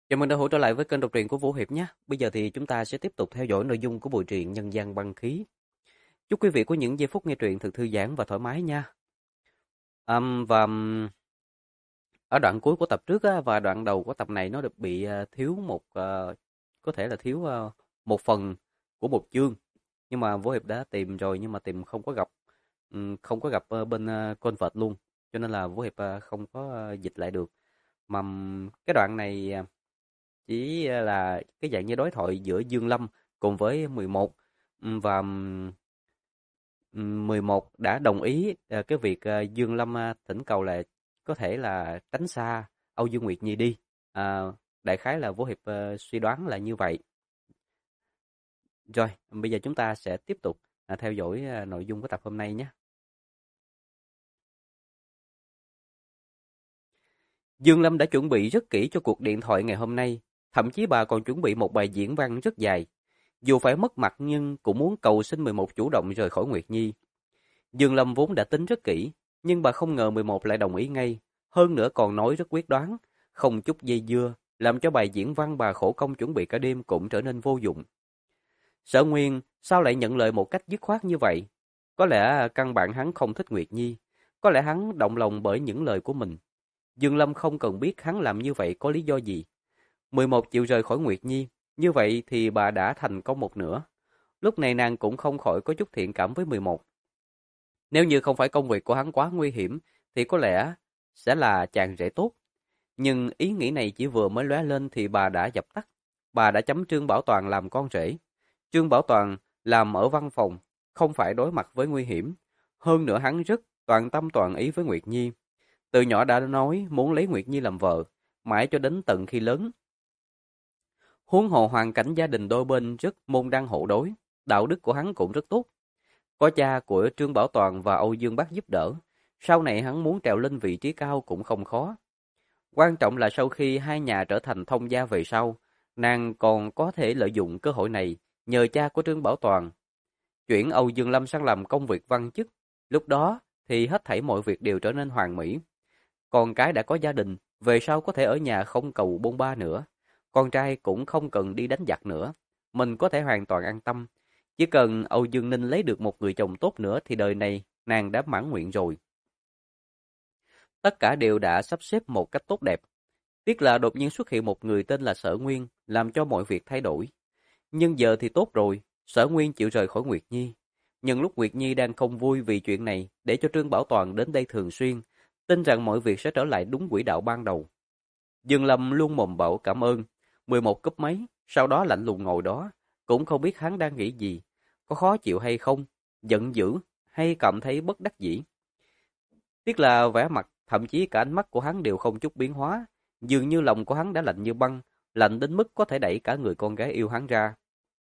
Chào mừng đã hỗ trở lại với kênh đọc truyện của Vũ Hiệp nhé. Bây giờ thì chúng ta sẽ tiếp tục theo dõi nội dung của bộ truyện Nhân gian băng khí. Chúc quý vị có những giây phút nghe truyện thật thư giãn và thoải mái nha. Và ở đoạn cuối của tập trước á, và đoạn đầu của tập này nó được bị thiếu có thể là thiếu một phần của một chương. Nhưng mà Vũ Hiệp đã tìm rồi nhưng mà tìm không có gặp, không có gặp bên con vợt luôn. Cho nên là Vũ Hiệp không có dịch lại được. Mà cái đoạn này chỉ là cái dạng như đối thoại giữa Dương Lâm cùng với 11, và 11 đã đồng ý cái việc Dương Lâm thỉnh cầu là có thể là tránh xa Âu Dương Nguyệt Nhi đi. À, đại khái là Vũ Hiệp suy đoán là như vậy. Rồi, bây giờ chúng ta sẽ tiếp tục theo dõi nội dung của tập hôm nay nhé. Dương Lâm đã chuẩn bị rất kỹ cho cuộc điện thoại ngày hôm nay, thậm chí bà còn chuẩn bị một bài diễn văn rất dài. Dù phải mất mặt nhưng cũng muốn cầu xin 11 chủ động rời khỏi Nguyệt Nhi. Dương Lâm vốn đã tính rất kỹ, nhưng bà không ngờ 11 lại đồng ý ngay, hơn nữa còn nói rất quyết đoán, không chút dây dưa, làm cho bài diễn văn bà khổ công chuẩn bị cả đêm cũng trở nên vô dụng. Sở Nguyên sao lại nhận lời một cách dứt khoát như vậy? Có lẽ căn bản hắn không thích Nguyệt Nhi, có lẽ hắn động lòng bởi những lời của mình. Dương Lâm không cần biết hắn làm như vậy có lý do gì. 11 chịu rời khỏi Nguyệt Nhi, như vậy thì bà đã thành công một nửa. Lúc này nàng cũng không khỏi có chút thiện cảm với 11. Nếu như không phải công việc của hắn quá nguy hiểm, thì có lẽ sẽ là chàng rể tốt. Nhưng ý nghĩ này chỉ vừa mới lóe lên thì bà đã dập tắt. Bà đã chấm Trương Bảo Toàn làm con rể. Trương Bảo Toàn làm ở văn phòng, không phải đối mặt với nguy hiểm. Hơn nữa hắn rất toàn tâm toàn ý với Nguyệt Nhi. Từ nhỏ đã nói muốn lấy Nguyệt Nhi làm vợ, mãi cho đến tận khi lớn. Huống hồ hoàn cảnh gia đình đôi bên rất môn đăng hộ đối, đạo đức của hắn cũng rất tốt. Có cha của Trương Bảo Toàn và Âu Dương Bác giúp đỡ, sau này hắn muốn trèo lên vị trí cao cũng không khó. Quan trọng là sau khi hai nhà trở thành thông gia về sau, nàng còn có thể lợi dụng cơ hội này nhờ cha của Trương Bảo Toàn chuyển Âu Dương Lâm sang làm công việc văn chức. Lúc đó thì hết thảy mọi việc đều trở nên hoàn mỹ. Con cái đã có gia đình, về sau có thể ở nhà không cầu bôn ba nữa. Con trai cũng không cần đi đánh giặc nữa. Mình có thể hoàn toàn an tâm. Chỉ cần Âu Dương Ninh lấy được một người chồng tốt nữa thì đời này nàng đã mãn nguyện rồi. Tất cả đều đã sắp xếp một cách tốt đẹp. Tiếc là đột nhiên xuất hiện một người tên là Sở Nguyên, làm cho mọi việc thay đổi. Nhưng giờ thì tốt rồi, Sở Nguyên chịu rời khỏi Nguyệt Nhi. Nhưng lúc Nguyệt Nhi đang không vui vì chuyện này, để cho Trương Bảo Toàn đến đây thường xuyên, tin rằng mọi việc sẽ trở lại đúng quỹ đạo ban đầu. Dương Lâm luôn mồm bảo cảm ơn, 11 cúp máy, sau đó lạnh lùng ngồi đó, cũng không biết hắn đang nghĩ gì, có khó chịu hay không, giận dữ hay cảm thấy bất đắc dĩ. Tiếc là vẻ mặt, thậm chí cả ánh mắt của hắn đều không chút biến hóa, dường như lòng của hắn đã lạnh như băng, lạnh đến mức có thể đẩy cả người con gái yêu hắn ra.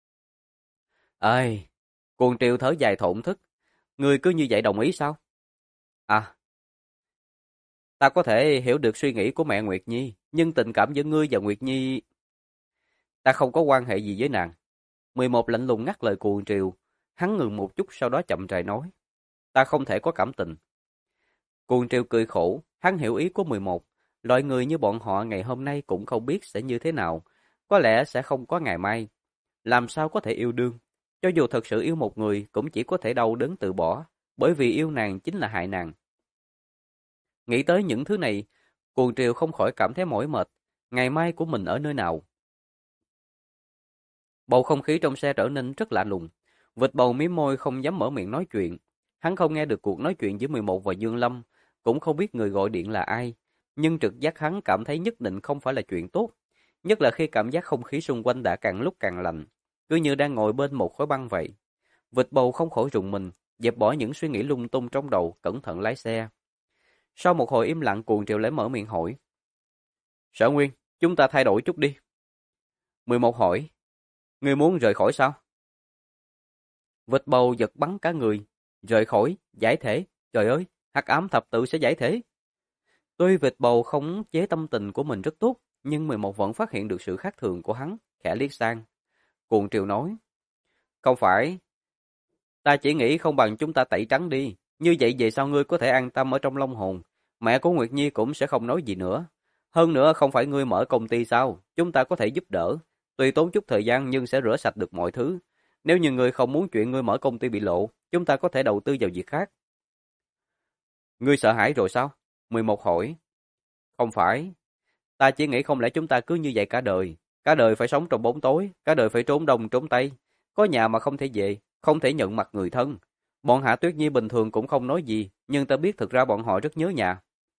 Ơi, cuồng triều thở dài thổn thức, ngươi cứ như vậy đồng ý sao? À, ta có thể hiểu được suy nghĩ của mẹ Nguyệt Nhi, nhưng tình cảm giữa ngươi và Nguyệt Nhi, ta không có quan hệ gì với nàng. 11 lạnh lùng ngắt lời cuồng triều, hắn ngừng một chút sau đó chậm rãi nói, ta không thể có cảm tình. Cuồng triều cười khổ, hắn hiểu ý của 11, loại người như bọn họ ngày hôm nay cũng không biết sẽ như thế nào, có lẽ sẽ không có ngày mai. Làm sao có thể yêu đương? Cho dù thật sự yêu một người cũng chỉ có thể đau đớn từ bỏ, bởi vì yêu nàng chính là hại nàng. Nghĩ tới những thứ này, cuồng triều không khỏi cảm thấy mỏi mệt, ngày mai của mình ở nơi nào? Bầu không khí trong xe trở nên rất lạ lùng. Vịt bầu mím môi không dám mở miệng nói chuyện. Hắn không nghe được cuộc nói chuyện giữa 11 và Dương Lâm, cũng không biết người gọi điện là ai. Nhưng trực giác hắn cảm thấy nhất định không phải là chuyện tốt. Nhất là khi cảm giác không khí xung quanh đã càng lúc càng lạnh, cứ như đang ngồi bên một khối băng vậy. Vịt bầu không khỏi rùng mình, dẹp bỏ những suy nghĩ lung tung trong đầu, cẩn thận lái xe. Sau một hồi im lặng cuồng triều lấy mở miệng hỏi. Sở Nguyên, chúng ta thay đổi chút đi. 11 hỏi. Ngươi muốn rời khỏi sao? Vịt bầu giật bắn cả người. Rời khỏi, giải thể. Trời ơi, hắc ám thập tự sẽ giải thể. Tuy vịt bầu khống chế tâm tình của mình rất tốt, nhưng 11 vẫn phát hiện được sự khác thường của hắn, khẽ liếc sang. Cuồng triều nói. Không phải, ta chỉ nghĩ không bằng chúng ta tẩy trắng đi. Như vậy về sau ngươi có thể an tâm ở trong Long Hồn. Mẹ của Nguyệt Nhi cũng sẽ không nói gì nữa. Hơn nữa không phải ngươi mở công ty sao? Chúng ta có thể giúp đỡ. Tuy tốn chút thời gian nhưng sẽ rửa sạch được mọi thứ. Nếu như ngươi không muốn chuyện ngươi mở công ty bị lộ, chúng ta có thể đầu tư vào việc khác. Ngươi sợ hãi rồi sao? 11 hỏi. Không phải. Ta chỉ nghĩ không lẽ chúng ta cứ như vậy cả đời. Cả đời phải sống trong bóng tối, cả đời phải trốn đông trốn tây. Có nhà mà không thể về, không thể nhận mặt người thân. Bọn Hạ Tuyết Nhi bình thường cũng không nói gì, nhưng ta biết thực ra bọn họ rất nhớ nhà.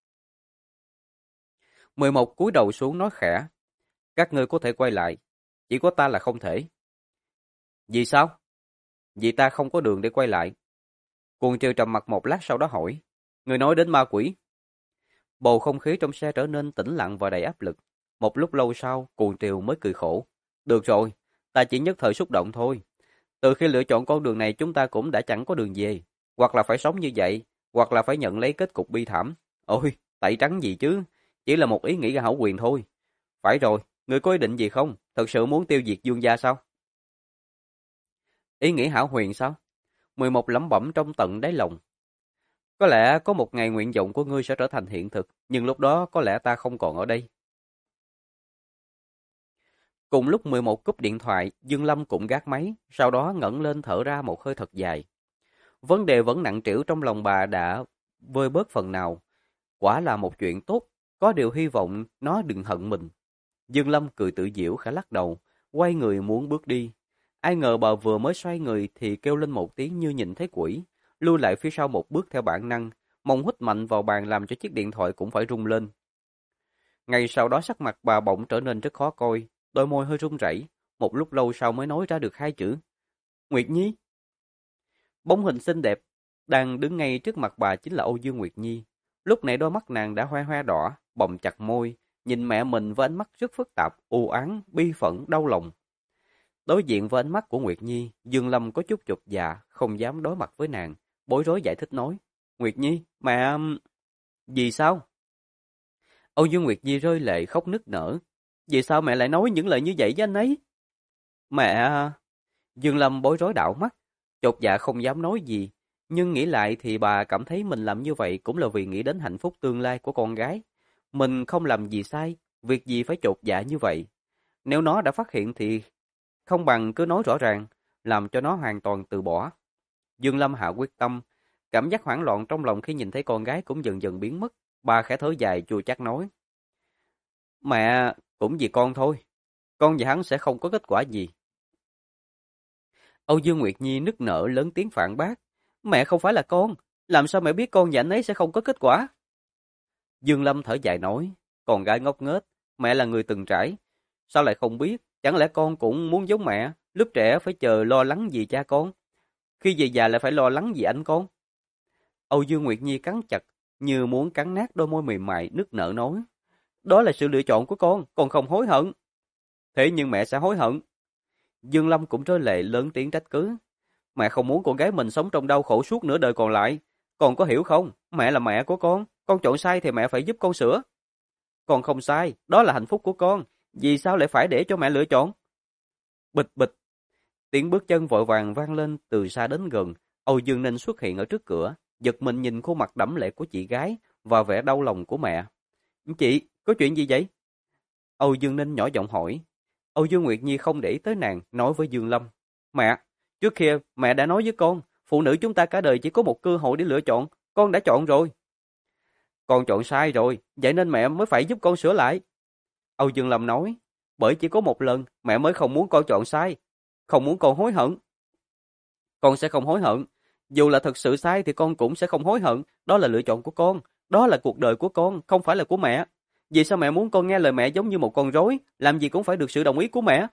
11 cúi đầu xuống nói khẽ. Các ngươi có thể quay lại, chỉ có ta là không thể. Vì sao? Vì ta không có đường để quay lại. Cuồng Triều trầm mặt một lát sau đó hỏi. Người nói đến ma quỷ. Bầu không khí trong xe trở nên tĩnh lặng và đầy áp lực. Một lúc lâu sau, Cuồng Triều mới cười khổ. Được rồi, ta chỉ nhất thời xúc động thôi. Từ khi lựa chọn con đường này chúng ta cũng đã chẳng có đường về. Hoặc là phải sống như vậy, hoặc là phải nhận lấy kết cục bi thảm. Ôi, tẩy trắng gì chứ? Chỉ là một ý nghĩ hão quyền thôi. Phải rồi, người có ý định gì không? Thật sự muốn tiêu diệt Dương gia sao? Ý nghĩ hão huyền sao? 11 lẩm bẩm trong tận đáy lòng. Có lẽ có một ngày nguyện vọng của ngươi sẽ trở thành hiện thực, nhưng lúc đó có lẽ ta không còn ở đây. Cùng lúc 11 cúp điện thoại, Dương Lâm cũng gác máy, sau đó ngẩng lên thở ra một hơi thật dài. Vấn đề vẫn nặng trĩu trong lòng bà đã vơi bớt phần nào. Quả là một chuyện tốt, có điều hy vọng nó đừng hận mình. Dương Lâm cười tự giễu khẽ lắc đầu, quay người muốn bước đi. Ai ngờ bà vừa mới xoay người thì kêu lên một tiếng như nhìn thấy quỷ, lui lại phía sau một bước theo bản năng, mông hít mạnh vào bàn làm cho chiếc điện thoại cũng phải rung lên. Ngay sau đó sắc mặt bà bỗng trở nên rất khó coi, đôi môi hơi run rẩy, một lúc lâu sau mới nói ra được hai chữ. Nguyệt Nhi. Bóng hình xinh đẹp đang đứng ngay trước mặt bà chính là Âu Dương Nguyệt Nhi. Lúc này đôi mắt nàng đã hoe hoe đỏ, bồng chặt môi, nhìn mẹ mình với ánh mắt rất phức tạp, u oán, bi phẫn, đau lòng. Đối diện với ánh mắt của Nguyệt Nhi, Dương Lâm có chút chột dạ, không dám đối mặt với nàng, bối rối giải thích nói. Nguyệt Nhi, mẹ... Vì sao? Âu Dương Nguyệt Nhi rơi lệ khóc nức nở. Vì sao mẹ lại nói những lời như vậy với anh ấy? Mẹ... Dương Lâm bối rối đảo mắt, chột dạ không dám nói gì. Nhưng nghĩ lại thì bà cảm thấy mình làm như vậy cũng là vì nghĩ đến hạnh phúc tương lai của con gái. Mình không làm gì sai, việc gì phải chột dạ như vậy. Nếu nó đã phát hiện thì không bằng cứ nói rõ ràng, làm cho nó hoàn toàn từ bỏ. Dương Lâm hạ quyết tâm, cảm giác hoảng loạn trong lòng khi nhìn thấy con gái cũng dần dần biến mất. Bà khẽ thở dài chua chát nói. Mẹ, cũng vì con thôi. Con và hắn sẽ không có kết quả gì. Âu Dương Nguyệt Nhi nức nở lớn tiếng phản bác. Mẹ không phải là con. Làm sao mẹ biết con và anh ấy sẽ không có kết quả? Dương Lâm thở dài nói. Con gái ngốc nghếch, mẹ là người từng trải. Sao lại không biết? Chẳng lẽ con cũng muốn giống mẹ? Lúc trẻ phải chờ lo lắng vì cha con. Khi về già lại phải lo lắng vì anh con. Âu Dương Nguyệt Nhi cắn chặt, như muốn cắn nát đôi môi mềm mại, nức nở nói. Đó là sự lựa chọn của con không hối hận. Thế nhưng mẹ sẽ hối hận. Dương Lâm cũng rơi lệ lớn tiếng trách cứ. Mẹ không muốn con gái mình sống trong đau khổ suốt nửa đời còn lại. Con có hiểu không? Mẹ là mẹ của con chọn sai thì mẹ phải giúp con sửa. Con không sai, đó là hạnh phúc của con. Vì sao lại phải để cho mẹ lựa chọn? Bịch bịch, tiếng bước chân vội vàng vang lên từ xa đến gần. Âu Dương Ninh xuất hiện ở trước cửa, giật mình nhìn khuôn mặt đẫm lệ của chị gái và vẻ đau lòng của mẹ. Chị, có chuyện gì vậy? Âu Dương Ninh nhỏ giọng hỏi. Âu Dương Nguyệt Nhi không để ý tới nàng, nói với Dương Lâm. Mẹ, trước kia mẹ đã nói với con, phụ nữ chúng ta cả đời chỉ có một cơ hội để lựa chọn, con đã chọn rồi. Con chọn sai rồi, vậy nên mẹ mới phải giúp con sửa lại. Âu Dương Lâm nói, bởi chỉ có một lần, mẹ mới không muốn con chọn sai, không muốn con hối hận. Con sẽ không hối hận, dù là thật sự sai thì con cũng sẽ không hối hận, đó là lựa chọn của con, đó là cuộc đời của con, không phải là của mẹ. Vì sao mẹ muốn con nghe lời mẹ giống như một con rối, làm gì cũng phải được sự đồng ý của mẹ?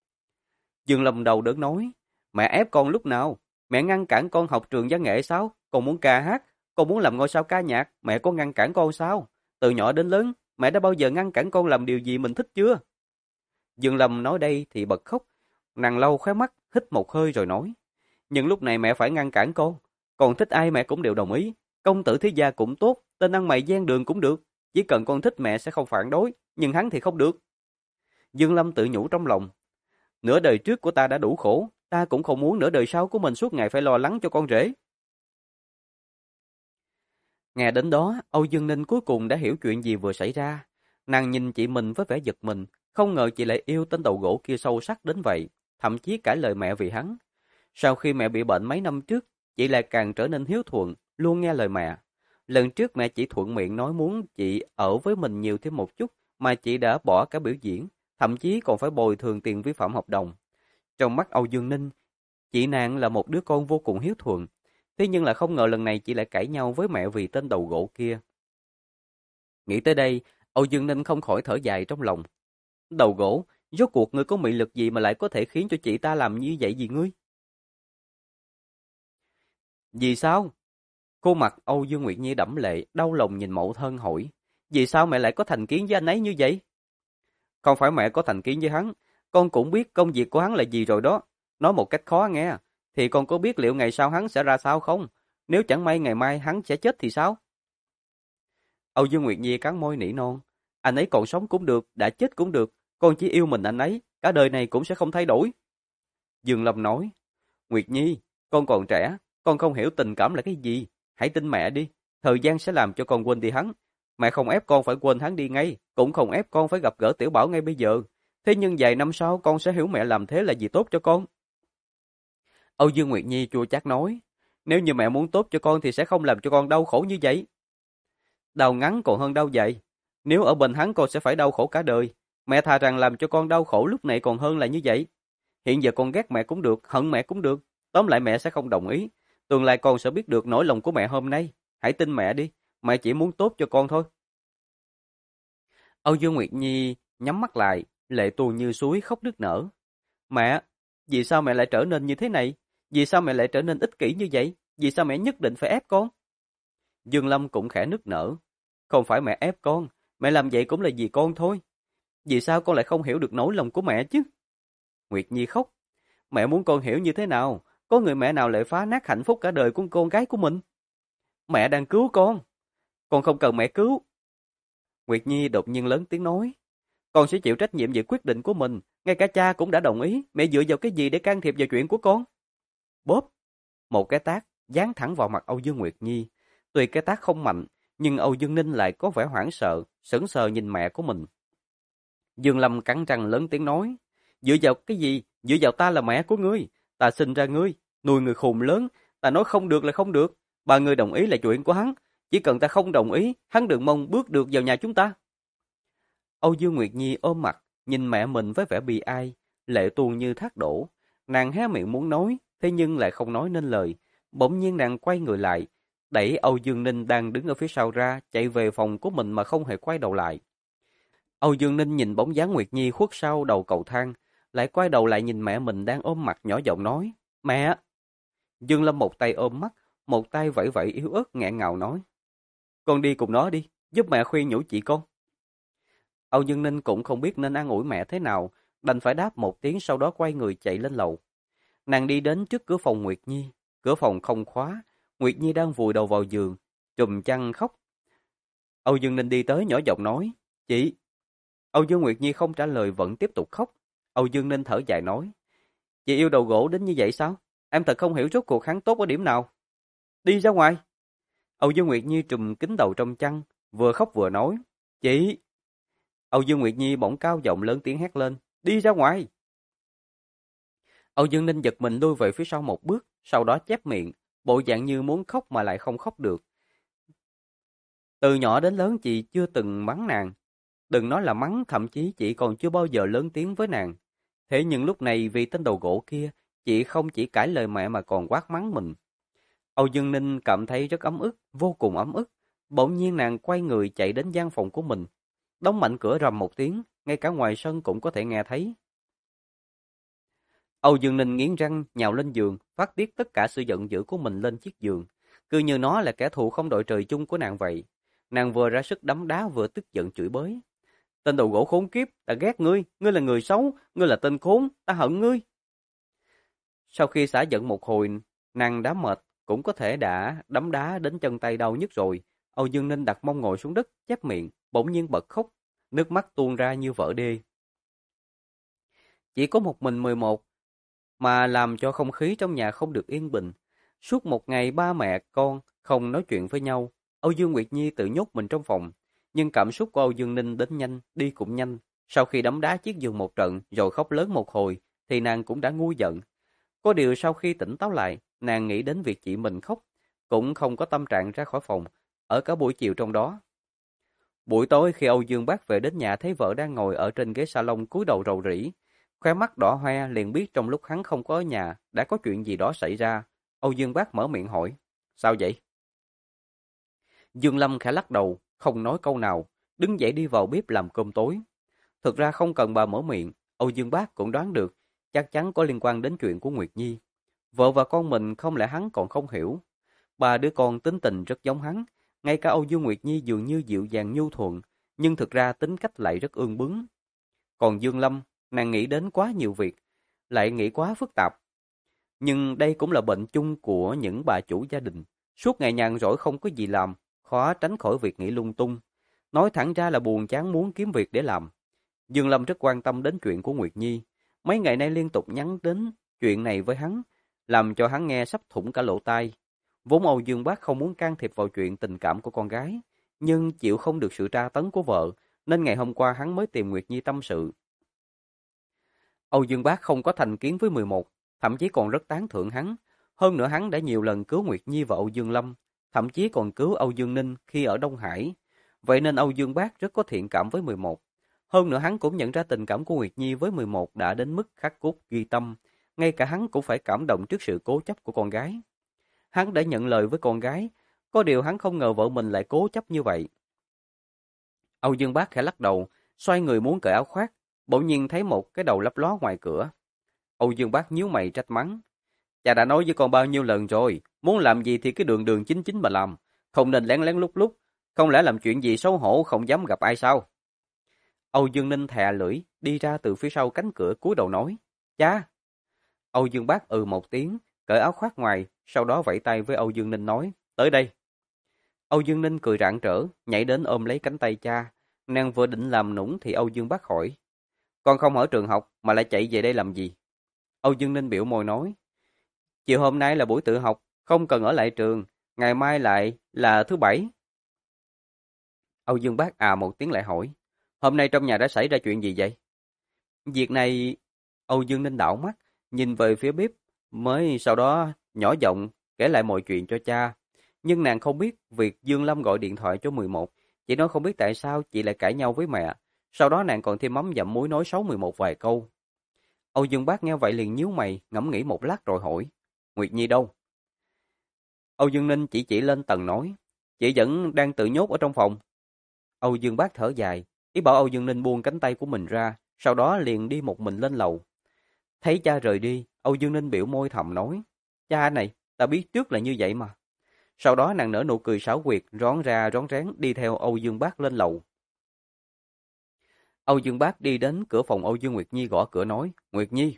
Dương Lâm đầu đớn nói, mẹ ép con lúc nào? Mẹ ngăn cản con học trường văn nghệ sao? Con muốn ca hát, con muốn làm ngôi sao ca nhạc, mẹ có ngăn cản con sao? Từ nhỏ đến lớn, mẹ đã bao giờ ngăn cản con làm điều gì mình thích chưa? Dương Lâm nói đây thì bật khóc, nàng lau khóe mắt, hít một hơi rồi nói, nhưng lúc này mẹ phải ngăn cản con thích ai mẹ cũng đều đồng ý, công tử thế gia cũng tốt, tên ăn mày gian đường cũng được, chỉ cần con thích mẹ sẽ không phản đối, nhưng hắn thì không được. Dương Lâm tự nhủ trong lòng, nửa đời trước của ta đã đủ khổ, ta cũng không muốn nửa đời sau của mình suốt ngày phải lo lắng cho con rể. Nghe đến đó, Âu Dương Ninh cuối cùng đã hiểu chuyện gì vừa xảy ra. Nàng nhìn chị mình với vẻ giật mình, không ngờ chị lại yêu tên đầu gỗ kia sâu sắc đến vậy, thậm chí cãi lời mẹ vì hắn. Sau khi mẹ bị bệnh mấy năm trước, chị lại càng trở nên hiếu thuận, luôn nghe lời mẹ. Lần trước mẹ chỉ thuận miệng nói muốn chị ở với mình nhiều thêm một chút, mà chị đã bỏ cả biểu diễn, thậm chí còn phải bồi thường tiền vi phạm hợp đồng. Trong mắt Âu Dương Ninh, chị nàng là một đứa con vô cùng hiếu thuận. Thế nhưng là không ngờ lần này chị lại cãi nhau với mẹ vì tên đầu gỗ kia. Nghĩ tới đây, Âu Dương Ninh không khỏi thở dài trong lòng. Đầu gỗ, rốt cuộc ngươi có mị lực gì mà lại có thể khiến cho chị ta làm như vậy gì ngươi? Vì sao? Khuôn mặt Âu Dương Nguyệt Nhi đẫm lệ, đau lòng nhìn mẫu thân hỏi. Vì sao mẹ lại có thành kiến với anh ấy như vậy? Không phải mẹ có thành kiến với hắn, con cũng biết công việc của hắn là gì rồi đó. Nói một cách khó nghe, thì con có biết liệu ngày sau hắn sẽ ra sao không? Nếu chẳng may ngày mai hắn sẽ chết thì sao? Âu Dương Nguyệt Nhi cắn môi nỉ non. Anh ấy còn sống cũng được, đã chết cũng được. Con chỉ yêu mình anh ấy, cả đời này cũng sẽ không thay đổi. Dương Lâm nói, Nguyệt Nhi, con còn trẻ, con không hiểu tình cảm là cái gì. Hãy tin mẹ đi, thời gian sẽ làm cho con quên đi hắn. Mẹ không ép con phải quên hắn đi ngay, cũng không ép con phải gặp gỡ Tiểu Bảo ngay bây giờ. Thế nhưng vài năm sau con sẽ hiểu mẹ làm thế là gì tốt cho con. Âu Dương Nguyệt Nhi chua chát nói, nếu như mẹ muốn tốt cho con thì sẽ không làm cho con đau khổ như vậy. Đau ngắn còn hơn đau dài. Nếu ở bên hắn con sẽ phải đau khổ cả đời. Mẹ thà rằng làm cho con đau khổ lúc này còn hơn là như vậy. Hiện giờ con ghét mẹ cũng được, hận mẹ cũng được. Tóm lại mẹ sẽ không đồng ý. Tương lai con sẽ biết được nỗi lòng của mẹ hôm nay. Hãy tin mẹ đi, mẹ chỉ muốn tốt cho con thôi. Âu Dương Nguyệt Nhi nhắm mắt lại, lệ tuôn như suối khóc nức nở. Mẹ, vì sao mẹ lại trở nên như thế này? Vì sao mẹ lại trở nên ích kỷ như vậy? Vì sao mẹ nhất định phải ép con? Dương Lâm cũng khẽ nức nở. Không phải mẹ ép con, mẹ làm vậy cũng là vì con thôi. Vì sao con lại không hiểu được nỗi lòng của mẹ chứ? Nguyệt Nhi khóc. Mẹ muốn con hiểu như thế nào? Có người mẹ nào lại phá nát hạnh phúc cả đời của con gái của mình? Mẹ đang cứu con không cần mẹ cứu. Nguyệt Nhi đột nhiên lớn tiếng nói. Con sẽ chịu trách nhiệm về quyết định của mình, ngay cả cha cũng đã đồng ý, mẹ dựa vào cái gì để can thiệp vào chuyện của con? Bóp! Một cái tát giáng thẳng vào mặt Âu Dương Nguyệt Nhi. Tuy cái tát không mạnh, nhưng Âu Dương Ninh lại có vẻ hoảng sợ, sững sờ nhìn mẹ của mình. Dương Lâm cắn răng lớn tiếng nói, dựa vào cái gì? Dựa vào ta là mẹ của ngươi, ta sinh ra ngươi, nuôi người khùng lớn, ta nói không được là không được, ba người đồng ý là chuyện của hắn, chỉ cần ta không đồng ý, hắn đừng mong bước được vào nhà chúng ta. Âu Dương Nguyệt Nhi ôm mặt, nhìn mẹ mình với vẻ bi ai, lệ tuôn như thác đổ. Nàng hé miệng muốn nói, thế nhưng lại không nói nên lời. Bỗng nhiên nàng quay người lại, đẩy Âu Dương Ninh đang đứng ở phía sau ra, chạy về phòng của mình mà không hề quay đầu lại. Âu Dương Ninh nhìn bóng dáng Nguyệt Nhi khuất sau đầu cầu thang, lại quay đầu lại nhìn mẹ mình đang ôm mặt nhỏ giọng nói, mẹ! Dương Lâm một tay ôm mắt, một tay vẫy vẫy yếu ớt nghẹn ngào nói, con đi cùng nó đi, giúp mẹ khuyên nhủ chị con. Âu Dương Ninh cũng không biết nên an ủi mẹ thế nào, đành phải đáp một tiếng sau đó quay người chạy lên lầu. Nàng đi đến trước cửa phòng Nguyệt Nhi, cửa phòng không khóa, Nguyệt Nhi đang vùi đầu vào giường, trùm chăn khóc. Âu Dương Ninh đi tới nhỏ giọng nói, chị! Âu Dương Nguyệt Nhi không trả lời vẫn tiếp tục khóc. Âu Dương Ninh thở dài nói, chị yêu đầu gỗ đến như vậy sao? Em thật không hiểu rốt cuộc hắn tốt ở điểm nào. Đi ra ngoài! Âu Dương Nguyệt Nhi trùm kín đầu trong chăn, vừa khóc vừa nói, chị! Âu Dương Nguyệt Nhi bỗng cao giọng lớn tiếng hét lên, đi ra ngoài! Âu Dương Ninh giật mình lui về phía sau một bước, sau đó chép miệng, bộ dạng như muốn khóc mà lại không khóc được. Từ nhỏ đến lớn chị chưa từng mắng nàng. Đừng nói là mắng, thậm chí chị còn chưa bao giờ lớn tiếng với nàng. Thế nhưng lúc này vì tên đầu gỗ kia, chị không chỉ cãi lời mẹ mà còn quát mắng mình. Âu Dương Ninh cảm thấy rất ấm ức, vô cùng ấm ức. Bỗng nhiên nàng quay người chạy đến gian phòng của mình. Đóng mạnh cửa rầm một tiếng, ngay cả ngoài sân cũng có thể nghe thấy. Âu Dương Ninh nghiến răng, nhào lên giường, phát tiết tất cả sự giận dữ của mình lên chiếc giường. Cứ như nó là kẻ thù không đội trời chung của nàng vậy. Nàng vừa ra sức đấm đá vừa tức giận chửi bới. Tên đầu gỗ khốn kiếp, ta ghét ngươi, ngươi là người xấu, ngươi là tên khốn, ta hận ngươi. Sau khi xả giận một hồi, nàng đã mệt, cũng có thể đã đấm đá đến chân tay đau nhức rồi. Âu Dương Ninh đặt mông ngồi xuống đất, chép miệng, bỗng nhiên bật khóc, nước mắt tuôn ra như vỡ đê. Chỉ có một mình 11, mà làm cho không khí trong nhà không được yên bình. Suốt một ngày ba mẹ con không nói chuyện với nhau, Âu Dương Nguyệt Nhi tự nhốt mình trong phòng. Nhưng cảm xúc của Âu Dương Ninh đến nhanh, đi cũng nhanh. Sau khi đấm đá chiếc giường một trận rồi khóc lớn một hồi, thì nàng cũng đã nguôi giận. Có điều sau khi tỉnh táo lại, nàng nghĩ đến việc chị mình khóc, cũng không có tâm trạng ra khỏi phòng, ở cả buổi chiều trong đó. Buổi tối khi Âu Dương Bác về đến nhà thấy vợ đang ngồi ở trên ghế salon cúi đầu rầu rĩ, khóe mắt đỏ hoe, liền biết trong lúc hắn không có ở nhà đã có chuyện gì đó xảy ra. Âu Dương Bác mở miệng hỏi, sao vậy? Dương Lâm khẽ lắc đầu, không nói câu nào, đứng dậy đi vào bếp làm cơm tối. Thực ra không cần bà mở miệng, Âu Dương Bác cũng đoán được, chắc chắn có liên quan đến chuyện của Nguyệt Nhi. Vợ và con mình không lẽ hắn còn không hiểu. Ba đứa con tính tình rất giống hắn, ngay cả Âu Dương Nguyệt Nhi dường như dịu dàng nhu thuận, nhưng thực ra tính cách lại rất ương bướng. Còn Dương Lâm, nàng nghĩ đến quá nhiều việc, lại nghĩ quá phức tạp. Nhưng đây cũng là bệnh chung của những bà chủ gia đình. Suốt ngày nhàn rỗi không có gì làm, khó tránh khỏi việc nghĩ lung tung. Nói thẳng ra là buồn chán muốn kiếm việc để làm. Dương Lâm rất quan tâm đến chuyện của Nguyệt Nhi. Mấy ngày nay liên tục nhắn đến chuyện này với hắn, làm cho hắn nghe sắp thủng cả lỗ tai. Vốn Âu Dương Bác không muốn can thiệp vào chuyện tình cảm của con gái, nhưng chịu không được sự tra tấn của vợ, nên ngày hôm qua hắn mới tìm Nguyệt Nhi tâm sự. Âu Dương Bác không có thành kiến với 11, thậm chí còn rất tán thưởng hắn. Hơn nữa hắn đã nhiều lần cứu Nguyệt Nhi và Âu Dương Lâm, thậm chí còn cứu Âu Dương Ninh khi ở Đông Hải. Vậy nên Âu Dương Bác rất có thiện cảm với 11. Hơn nữa hắn cũng nhận ra tình cảm của Nguyệt Nhi với 11 đã đến mức khắc cốt ghi tâm. Ngay cả hắn cũng phải cảm động trước sự cố chấp của con gái. Hắn đã nhận lời với con gái, có điều hắn không ngờ vợ mình lại cố chấp như vậy. Âu Dương Bác khẽ lắc đầu, xoay người muốn cởi áo khoác, bỗng nhiên thấy một cái đầu lấp ló ngoài cửa. Âu Dương Bác nhíu mày trách mắng. Cha đã nói với con bao nhiêu lần rồi, muốn làm gì thì cứ đường đường chính chính mà làm, không nên lén lén lút lút, không lẽ làm chuyện gì xấu hổ không dám gặp ai sao? Âu Dương Ninh thè lưỡi, đi ra từ phía sau cánh cửa cúi đầu nói, cha. Âu Dương Bác một tiếng, cởi áo khoác ngoài, sau đó vẫy tay với Âu Dương Ninh nói, tới đây. Âu Dương Ninh cười rạng rỡ, nhảy đến ôm lấy cánh tay cha. Nàng vừa định làm nũng thì Âu Dương Bác hỏi, con không ở trường học mà lại chạy về đây làm gì? Âu Dương Ninh biểu môi nói, chiều hôm nay là buổi tự học, không cần ở lại trường, ngày mai lại là thứ bảy. Âu Dương Bác một tiếng lại hỏi, hôm nay trong nhà đã xảy ra chuyện gì vậy? Việc này, Âu Dương Ninh đảo mắt, nhìn về phía bếp, mới sau đó nhỏ giọng kể lại mọi chuyện cho cha. Nhưng nàng không biết việc Dương Lâm gọi điện thoại cho 11, chỉ nói không biết tại sao chị lại cãi nhau với mẹ. Sau đó nàng còn thêm mắm dặm muối nói xấu 11 vài câu. Âu Dương Bác nghe vậy liền nhíu mày, ngẫm nghĩ một lát rồi hỏi, Nguyệt Nhi đâu? Âu Dương Ninh chỉ lên tầng nói, chị vẫn đang tự nhốt ở trong phòng. Âu Dương Bác thở dài, ý bảo Âu Dương Ninh buông cánh tay của mình ra, sau đó liền đi một mình lên lầu. Thấy cha rời đi, Âu Dương Ninh biểu môi thầm nói, cha này, ta biết trước là như vậy mà. Sau đó nàng nở nụ cười xảo quyệt, rón ra rón rén đi theo Âu Dương Bác lên lầu. Âu Dương Bác đi đến cửa phòng Âu Dương Nguyệt Nhi gõ cửa nói, Nguyệt Nhi.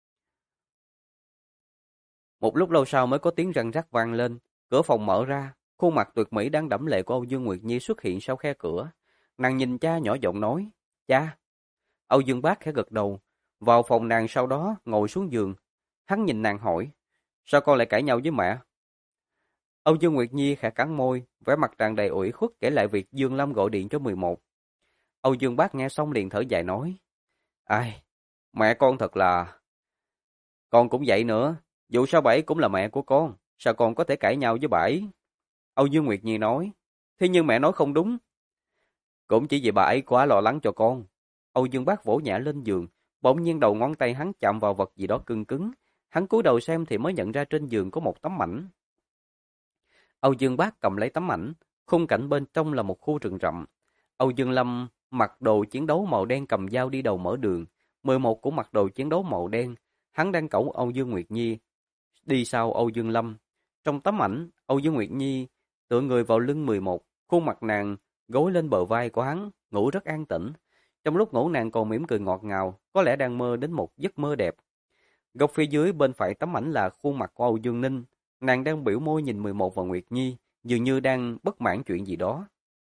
Một lúc lâu sau mới có tiếng răng rắc vang lên, cửa phòng mở ra, khuôn mặt tuyệt mỹ đang đẫm lệ của Âu Dương Nguyệt Nhi xuất hiện sau khe cửa. Nàng nhìn cha nhỏ giọng nói, cha. Âu Dương Bác khẽ gật đầu, vào phòng nàng sau đó ngồi xuống giường. Hắn nhìn nàng hỏi, sao con lại cãi nhau với mẹ? Âu Dương Nguyệt Nhi khẽ cắn môi, vẻ mặt tràn đầy ủy khuất kể lại việc Dương Lâm gọi điện cho 11. Âu Dương Bác nghe xong liền thở dài nói, ai, mẹ con thật là... Con cũng vậy nữa, dù sao bà ấy cũng là mẹ của con, sao con có thể cãi nhau với bà ấy? Âu Dương Nguyệt Nhi nói, thế nhưng mẹ nói không đúng. Cũng chỉ vì bà ấy quá lo lắng cho con. Âu Dương Bác vỗ nhẹ lên giường, bỗng nhiên đầu ngón tay hắn chạm vào vật gì đó cứng cứng. Hắn cúi đầu xem thì mới nhận ra trên giường có một tấm ảnh. Âu Dương Bác cầm lấy tấm ảnh, khung cảnh bên trong là một khu rừng rậm. Âu Dương Lâm mặc đồ chiến đấu màu đen cầm dao đi đầu mở đường. 11 cũng mặc đồ chiến đấu màu đen. Hắn đang cõng Âu Dương Nguyệt Nhi đi sau Âu Dương Lâm. Trong tấm ảnh, Âu Dương Nguyệt Nhi tựa người vào lưng 11, khuôn mặt nàng gối lên bờ vai của hắn, ngủ rất an tĩnh. Trong lúc ngủ nàng còn mỉm cười ngọt ngào, có lẽ đang mơ đến một giấc mơ đẹp. Góc phía dưới bên phải tấm ảnh là khuôn mặt của Âu Dương Ninh, nàng đang biểu môi nhìn 11 và Nguyệt Nhi, dường như đang bất mãn chuyện gì đó.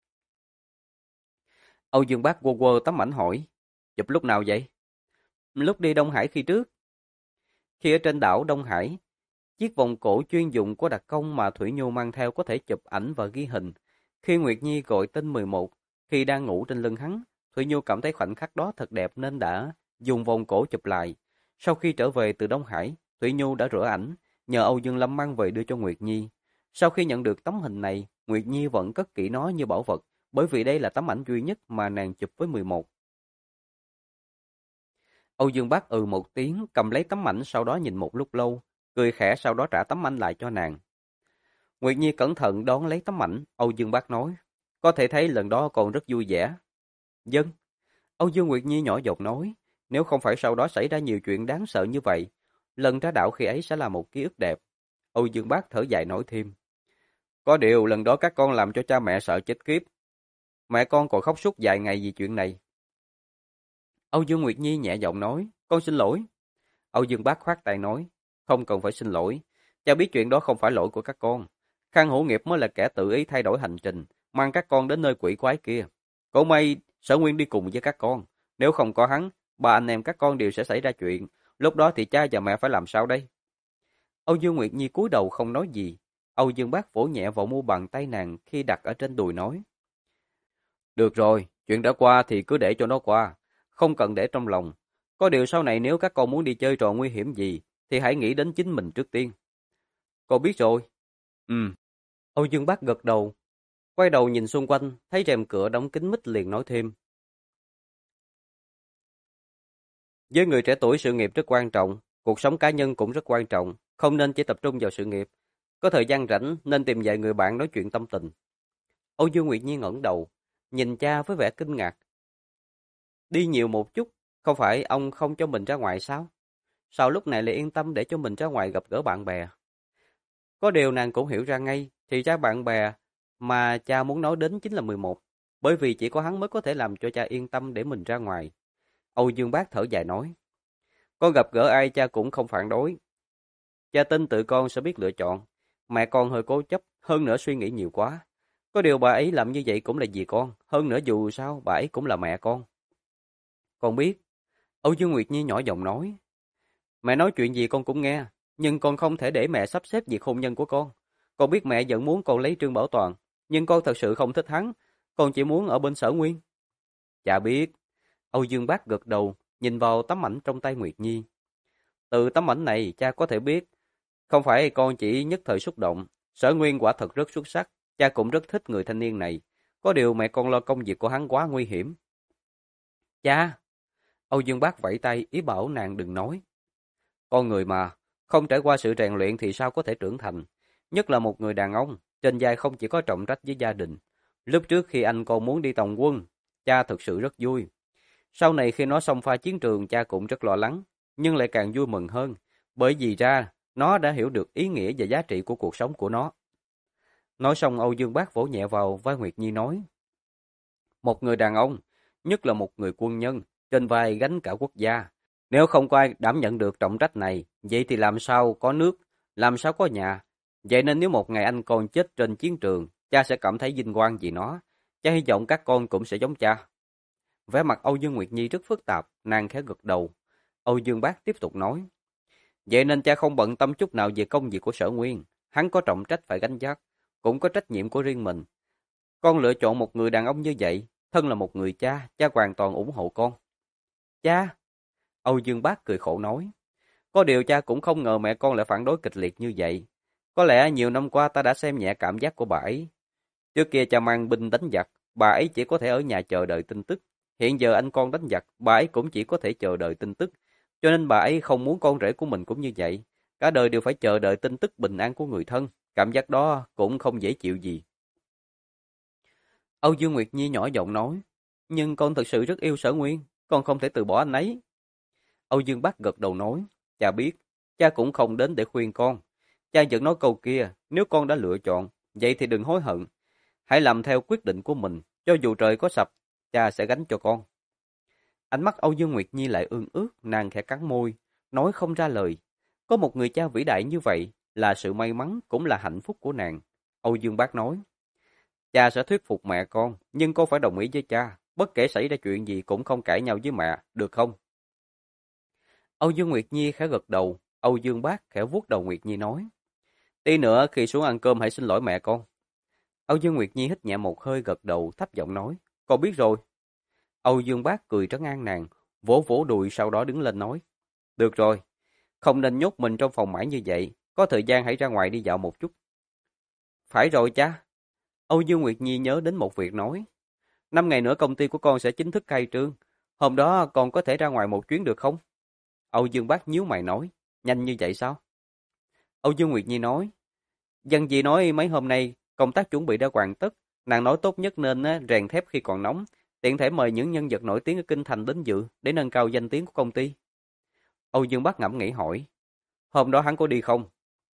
Âu Dương Bác quơ quơ tấm ảnh hỏi, chụp lúc nào vậy? Lúc đi Đông Hải khi trước. Khi ở trên đảo Đông Hải, chiếc vòng cổ chuyên dụng của đặc công mà Thủy Nhu mang theo có thể chụp ảnh và ghi hình. Khi Nguyệt Nhi gọi tên 11, Khi đang ngủ trên lưng hắn, Thủy Nhu cảm thấy khoảnh khắc đó thật đẹp nên đã dùng vòng cổ chụp lại. Sau khi trở về từ Đông Hải, Thủy Nhu đã rửa ảnh, nhờ Âu Dương Lâm mang về đưa cho Nguyệt Nhi. Sau khi nhận được tấm hình này, Nguyệt Nhi vẫn cất kỹ nó như bảo vật, bởi vì đây là tấm ảnh duy nhất mà nàng chụp với 11. Âu Dương Bác một tiếng, cầm lấy tấm ảnh sau đó nhìn một lúc lâu, cười khẽ sau đó trả tấm ảnh lại cho nàng. Nguyệt Nhi cẩn thận đón lấy tấm ảnh, Âu Dương Bác nói, có thể thấy lần đó còn rất vui vẻ. Dân, Âu Dương Nguyệt Nhi nhỏ giọng nói, nếu không phải sau đó xảy ra nhiều chuyện đáng sợ như vậy, lần ra đảo khi ấy sẽ là một ký ức đẹp. Âu Dương Bác thở dài nói thêm, có điều lần đó các con làm cho cha mẹ sợ chết khiếp. Mẹ con còn khóc suốt vài ngày vì chuyện này. Âu Dương Nguyệt Nhi nhẹ giọng nói, con xin lỗi. Âu Dương Bác khoát tay nói, không cần phải xin lỗi. Cha biết chuyện đó không phải lỗi của các con. Khang Hữu Nghiệp mới là kẻ tự ý thay đổi hành trình, mang các con đến nơi quỷ quái kia. Cậu may Sở Nguyên đi cùng với các con. Nếu không có hắn, ba anh em các con đều sẽ xảy ra chuyện. Lúc đó thì cha và mẹ phải làm sao đây? Âu Dương Nguyệt Nhi cúi đầu không nói gì. Âu Dương Bác vỗ nhẹ vào mu bàn tay nàng khi đặt ở trên đùi nói. Được rồi, chuyện đã qua thì cứ để cho nó qua. Không cần để trong lòng. Có điều sau này nếu các con muốn đi chơi trò nguy hiểm gì, thì hãy nghĩ đến chính mình trước tiên. Con biết rồi. Ừ. Âu Dương Bác gật đầu. Quay đầu nhìn xung quanh, thấy rèm cửa đóng kín mít liền nói thêm. Với người trẻ tuổi sự nghiệp rất quan trọng, cuộc sống cá nhân cũng rất quan trọng, không nên chỉ tập trung vào sự nghiệp. Có thời gian rảnh nên tìm vài người bạn nói chuyện tâm tình. Âu Dương Nguyệt Nhi ngẩng đầu, nhìn cha với vẻ kinh ngạc. Đi nhiều một chút, không phải ông không cho mình ra ngoài sao? Sao lúc này lại yên tâm để cho mình ra ngoài gặp gỡ bạn bè? Có điều nàng cũng hiểu ra ngay, thì ra bạn bè mà cha muốn nói đến chính là 11, bởi vì chỉ có hắn mới có thể làm cho cha yên tâm để mình ra ngoài. Âu Dương Bác thở dài nói, con gặp gỡ ai cha cũng không phản đối. Cha tin tự con sẽ biết lựa chọn. Mẹ con hơi cố chấp, hơn nữa suy nghĩ nhiều quá. Có điều bà ấy làm như vậy cũng là vì con, hơn nữa dù sao bà ấy cũng là mẹ con. Con biết, Âu Dương Nguyệt Nhi nhỏ giọng nói, mẹ nói chuyện gì con cũng nghe, nhưng con không thể để mẹ sắp xếp việc hôn nhân của con. Con biết mẹ vẫn muốn con lấy Trương Bảo Toàn, nhưng con thật sự không thích hắn, con chỉ muốn ở bên Sở Nguyên. Cha biết, Âu Dương Bác gật đầu, nhìn vào tấm ảnh trong tay Nguyệt Nhi. Từ tấm ảnh này cha có thể biết, không phải con chỉ nhất thời xúc động, Sở Nguyên quả thật rất xuất sắc, cha cũng rất thích người thanh niên này. Có điều mẹ con lo công việc của hắn quá nguy hiểm. Cha! Âu Dương Bác vẫy tay ý bảo nàng đừng nói. Con người mà, không trải qua sự rèn luyện thì sao có thể trưởng thành. Nhất là một người đàn ông, trên vai không chỉ có trọng trách với gia đình. Lúc trước khi anh còn muốn đi tòng quân, cha thực sự rất vui. Sau này khi nó xông pha chiến trường cha cũng rất lo lắng, nhưng lại càng vui mừng hơn, bởi vì ra nó đã hiểu được ý nghĩa và giá trị của cuộc sống của nó. Nói xong Âu Dương Bác vỗ nhẹ vào vai Nguyệt Nhi nói, một người đàn ông, nhất là một người quân nhân, trên vai gánh cả quốc gia. Nếu không có ai đảm nhận được trọng trách này, vậy thì làm sao có nước, làm sao có nhà. Vậy nên nếu một ngày anh con chết trên chiến trường, cha sẽ cảm thấy vinh quang vì nó. Cha hy vọng các con cũng sẽ giống cha. Vẻ mặt Âu Dương Nguyệt Nhi rất phức tạp, nàng khẽ gật đầu. Âu Dương Bác tiếp tục nói, vậy nên cha không bận tâm chút nào về công việc của Sở Nguyên. Hắn có trọng trách phải gánh vác, cũng có trách nhiệm của riêng mình. Con lựa chọn một người đàn ông như vậy, thân là một người cha, cha hoàn toàn ủng hộ con. Cha! Âu Dương Bác cười khổ nói, có điều cha cũng không ngờ mẹ con lại phản đối kịch liệt như vậy. Có lẽ nhiều năm qua ta đã xem nhẹ cảm giác của bà ấy. Trước kia cha mang binh đánh giặc, bà ấy chỉ có thể ở nhà chờ đợi tin tức. Hiện giờ anh con đánh giặc, bà ấy cũng chỉ có thể chờ đợi tin tức. Cho nên bà ấy không muốn con rể của mình cũng như vậy. Cả đời đều phải chờ đợi tin tức bình an của người thân. Cảm giác đó cũng không dễ chịu gì. Âu Dương Nguyệt Nhi nhỏ giọng nói, nhưng con thật sự rất yêu Sở Nguyên, con không thể từ bỏ anh ấy. Âu Dương Bác gật đầu nói, cha biết, cha cũng không đến để khuyên con. Cha vẫn nói câu kia, nếu con đã lựa chọn, vậy thì đừng hối hận. Hãy làm theo quyết định của mình, cho dù trời có sập, cha sẽ gánh cho con. Ánh mắt Âu Dương Nguyệt Nhi lại ương ướt, nàng khẽ cắn môi, nói không ra lời. Có một người cha vĩ đại như vậy, là sự may mắn cũng là hạnh phúc của nàng. Âu Dương Bác nói, cha sẽ thuyết phục mẹ con, nhưng con phải đồng ý với cha, bất kể xảy ra chuyện gì cũng không cãi nhau với mẹ, được không? Âu Dương Nguyệt Nhi khẽ gật đầu, Âu Dương Bác khẽ vuốt đầu Nguyệt Nhi nói, tí nữa khi xuống ăn cơm hãy xin lỗi mẹ con. Âu Dương Nguyệt Nhi hít nhẹ một hơi gật đầu thấp giọng nói, Con biết rồi. Âu Dương Bác cười trấn an nàng, vỗ vỗ đùi sau đó đứng lên nói. Được rồi, không nên nhốt mình trong phòng mãi như vậy, có thời gian hãy ra ngoài đi dạo một chút. Phải rồi cha. Âu Dương Nguyệt Nhi nhớ đến một việc nói. 5 ngày nữa công ty của con sẽ chính thức khai trương. Hôm đó con có thể ra ngoài một chuyến được không? Âu Dương Bác nhíu mày nói. Nhanh như vậy sao? Âu Dương Nguyệt Nhi nói. Dân dĩ nói mấy hôm nay công tác chuẩn bị đã hoàn tất. Nàng nói tốt nhất nên rèn thép khi còn nóng. Tiện thể mời những nhân vật nổi tiếng ở Kinh Thành đến dự để nâng cao danh tiếng của công ty. Âu Dương Bác ngẫm nghĩ hỏi. Hôm đó hắn có đi không?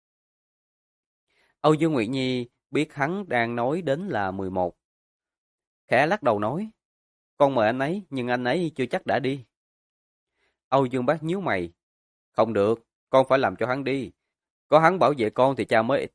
Âu Dương Nguyệt Nhi biết hắn đang nói đến là 11. Khẽ lắc đầu nói. Con mời anh ấy, nhưng anh ấy chưa chắc đã đi. Âu Dương Bác nhíu mày. Không được, con phải làm cho hắn đi. Có hắn bảo vệ con thì cha mới...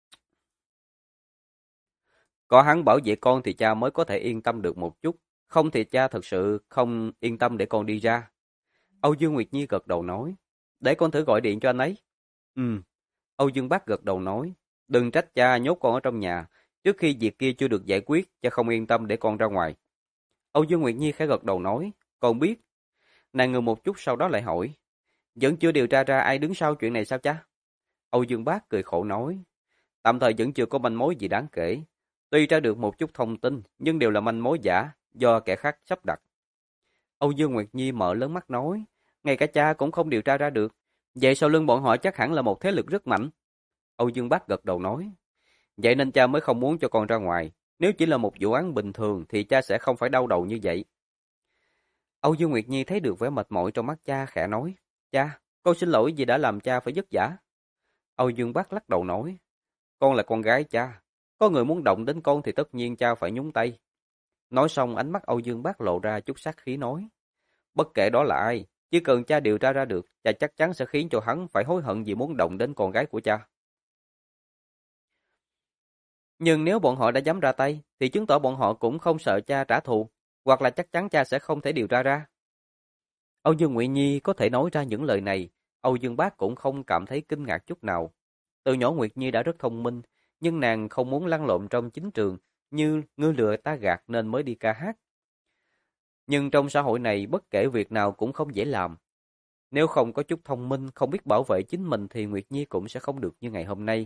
Có hắn bảo vệ con thì cha mới có thể yên tâm được một chút. Không thì cha thật sự không yên tâm để con đi ra. Âu Dương Nguyệt Nhi gật đầu nói. Để con thử gọi điện cho anh ấy. Ừ. Âu Dương Bác gật đầu nói. Đừng trách cha nhốt con ở trong nhà. Trước khi việc kia chưa được giải quyết, cha không yên tâm để con ra ngoài. Âu Dương Nguyệt Nhi khẽ gật đầu nói. Con biết. Nàng ngừng một chút sau đó lại hỏi. Vẫn chưa điều tra ra ai đứng sau chuyện này sao cha? Âu Dương Bác cười khổ nói. Tạm thời vẫn chưa có manh mối gì đáng kể. Tuy ra được một chút thông tin, nhưng đều là manh mối giả, do kẻ khác sắp đặt. Âu Dương Nguyệt Nhi mở lớn mắt nói. Ngay cả cha cũng không điều tra ra được. Vậy sau lưng bọn họ chắc hẳn là một thế lực rất mạnh. Âu Dương Bác gật đầu nói. Vậy nên cha mới không muốn cho con ra ngoài. Nếu chỉ là một vụ án bình thường thì cha sẽ không phải đau đầu như vậy. Âu Dương Nguyệt Nhi thấy được vẻ mệt mỏi trong mắt cha khẽ nói. Cha, con xin lỗi vì đã làm cha phải vất vả. Âu Dương Bác lắc đầu nói. Con là con gái cha. Có người muốn động đến con thì tất nhiên cha phải nhúng tay. Nói xong ánh mắt Âu Dương Bác lộ ra chút sát khí nói. Bất kể đó là ai, chỉ cần cha điều tra ra được, cha chắc chắn sẽ khiến cho hắn phải hối hận vì muốn động đến con gái của cha. Nhưng nếu bọn họ đã dám ra tay, thì chứng tỏ bọn họ cũng không sợ cha trả thù, hoặc là chắc chắn cha sẽ không thể điều tra ra. Âu Dương Ngụy Nhi có thể nói ra những lời này, Âu Dương Bác cũng không cảm thấy kinh ngạc chút nào. Từ nhỏ Nguyệt Nhi đã rất thông minh, nhưng nàng không muốn lăn lộn trong chính trường, như ngươi lừa ta gạt nên mới đi ca hát. Nhưng trong xã hội này bất kể việc nào cũng không dễ làm. Nếu không có chút thông minh, không biết bảo vệ chính mình thì Nguyệt Nhi cũng sẽ không được như ngày hôm nay.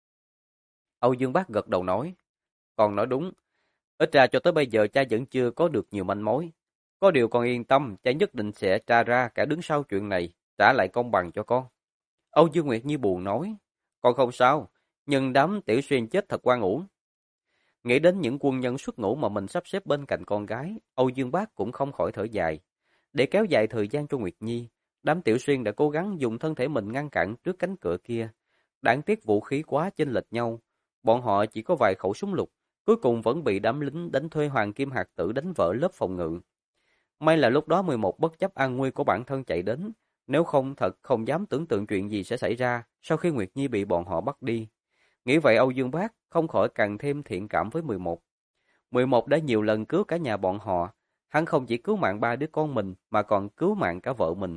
Âu Dương Bác gật đầu nói, con nói đúng, ít ra cho tới bây giờ cha vẫn chưa có được nhiều manh mối. Có điều con yên tâm, cha nhất định sẽ tra ra cả đứng sau chuyện này, trả lại công bằng cho con. Âu Dương Nguyệt Nhi buồn nói, con không sao, nhưng đám Tiểu Xuyên chết thật oan uổng. Nghĩ đến những quân nhân xuất ngũ mà mình sắp xếp bên cạnh con gái, Âu Dương Bác cũng không khỏi thở dài. Để kéo dài thời gian cho Nguyệt Nhi, đám Tiểu Xuyên đã cố gắng dùng thân thể mình ngăn cản trước cánh cửa kia. Đáng tiếc vũ khí quá chênh lệch nhau, bọn họ chỉ có vài khẩu súng lục, cuối cùng vẫn bị đám lính đánh thuê Hoàng Kim Hạt Tử đánh vỡ lớp phòng ngự. May là lúc đó 11 bất chấp an nguy của bản thân chạy đến, nếu không thật không dám tưởng tượng chuyện gì sẽ xảy ra sau khi Nguyệt Nhi bị bọn họ bắt đi. Nghĩ vậy Âu Dương Bác không khỏi càng thêm thiện cảm với 11. 11 đã nhiều lần cứu cả nhà bọn họ, hắn không chỉ cứu mạng 3 đứa con mình mà còn cứu mạng cả vợ mình.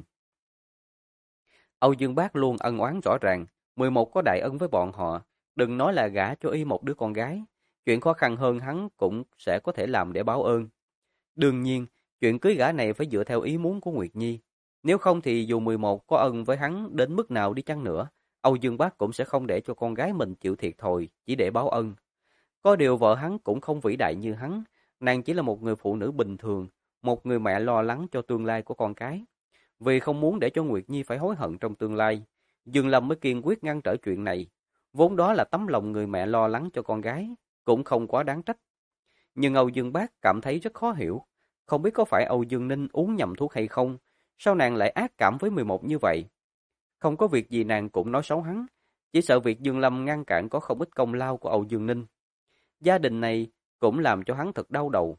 Âu Dương Bác luôn ân oán rõ ràng, 11 có đại ân với bọn họ, đừng nói là gả cho y một đứa con gái, chuyện khó khăn hơn hắn cũng sẽ có thể làm để báo ơn. Đương nhiên, chuyện cưới gả này phải dựa theo ý muốn của Nguyệt Nhi, nếu không thì dù 11 có ân với hắn đến mức nào đi chăng nữa, Âu Dương Bác cũng sẽ không để cho con gái mình chịu thiệt thòi chỉ để báo ân. Có điều vợ hắn cũng không vĩ đại như hắn, nàng chỉ là một người phụ nữ bình thường, một người mẹ lo lắng cho tương lai của con cái. Vì không muốn để cho Nguyệt Nhi phải hối hận trong tương lai, Dương Lâm mới kiên quyết ngăn trở chuyện này. Vốn đó là tấm lòng người mẹ lo lắng cho con gái, cũng không quá đáng trách. Nhưng Âu Dương Bác cảm thấy rất khó hiểu, không biết có phải Âu Dương Ninh uống nhầm thuốc hay không, sao nàng lại ác cảm với 11 như vậy. Không có việc gì nàng cũng nói xấu hắn, chỉ sợ việc Dương Lâm ngăn cản có không ít công lao của Âu Dương Ninh. Gia đình này cũng làm cho hắn thật đau đầu.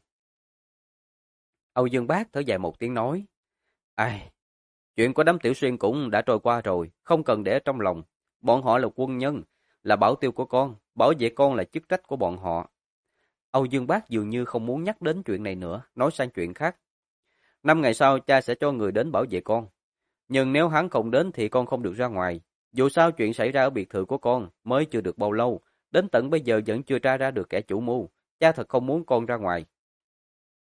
Âu Dương Bác thở dài một tiếng nói, ai, chuyện của đám Tiểu Xuyên cũng đã trôi qua rồi, không cần để trong lòng. Bọn họ là quân nhân, là bảo tiêu của con, bảo vệ con là chức trách của bọn họ. Âu Dương Bác dường như không muốn nhắc đến chuyện này nữa, nói sang chuyện khác. 5 ngày sau cha sẽ cho người đến bảo vệ con. Nhưng nếu hắn không đến thì con không được ra ngoài. Dù sao chuyện xảy ra ở biệt thự của con mới chưa được bao lâu, đến tận bây giờ vẫn chưa tra ra được kẻ chủ mưu. Cha thật không muốn con ra ngoài.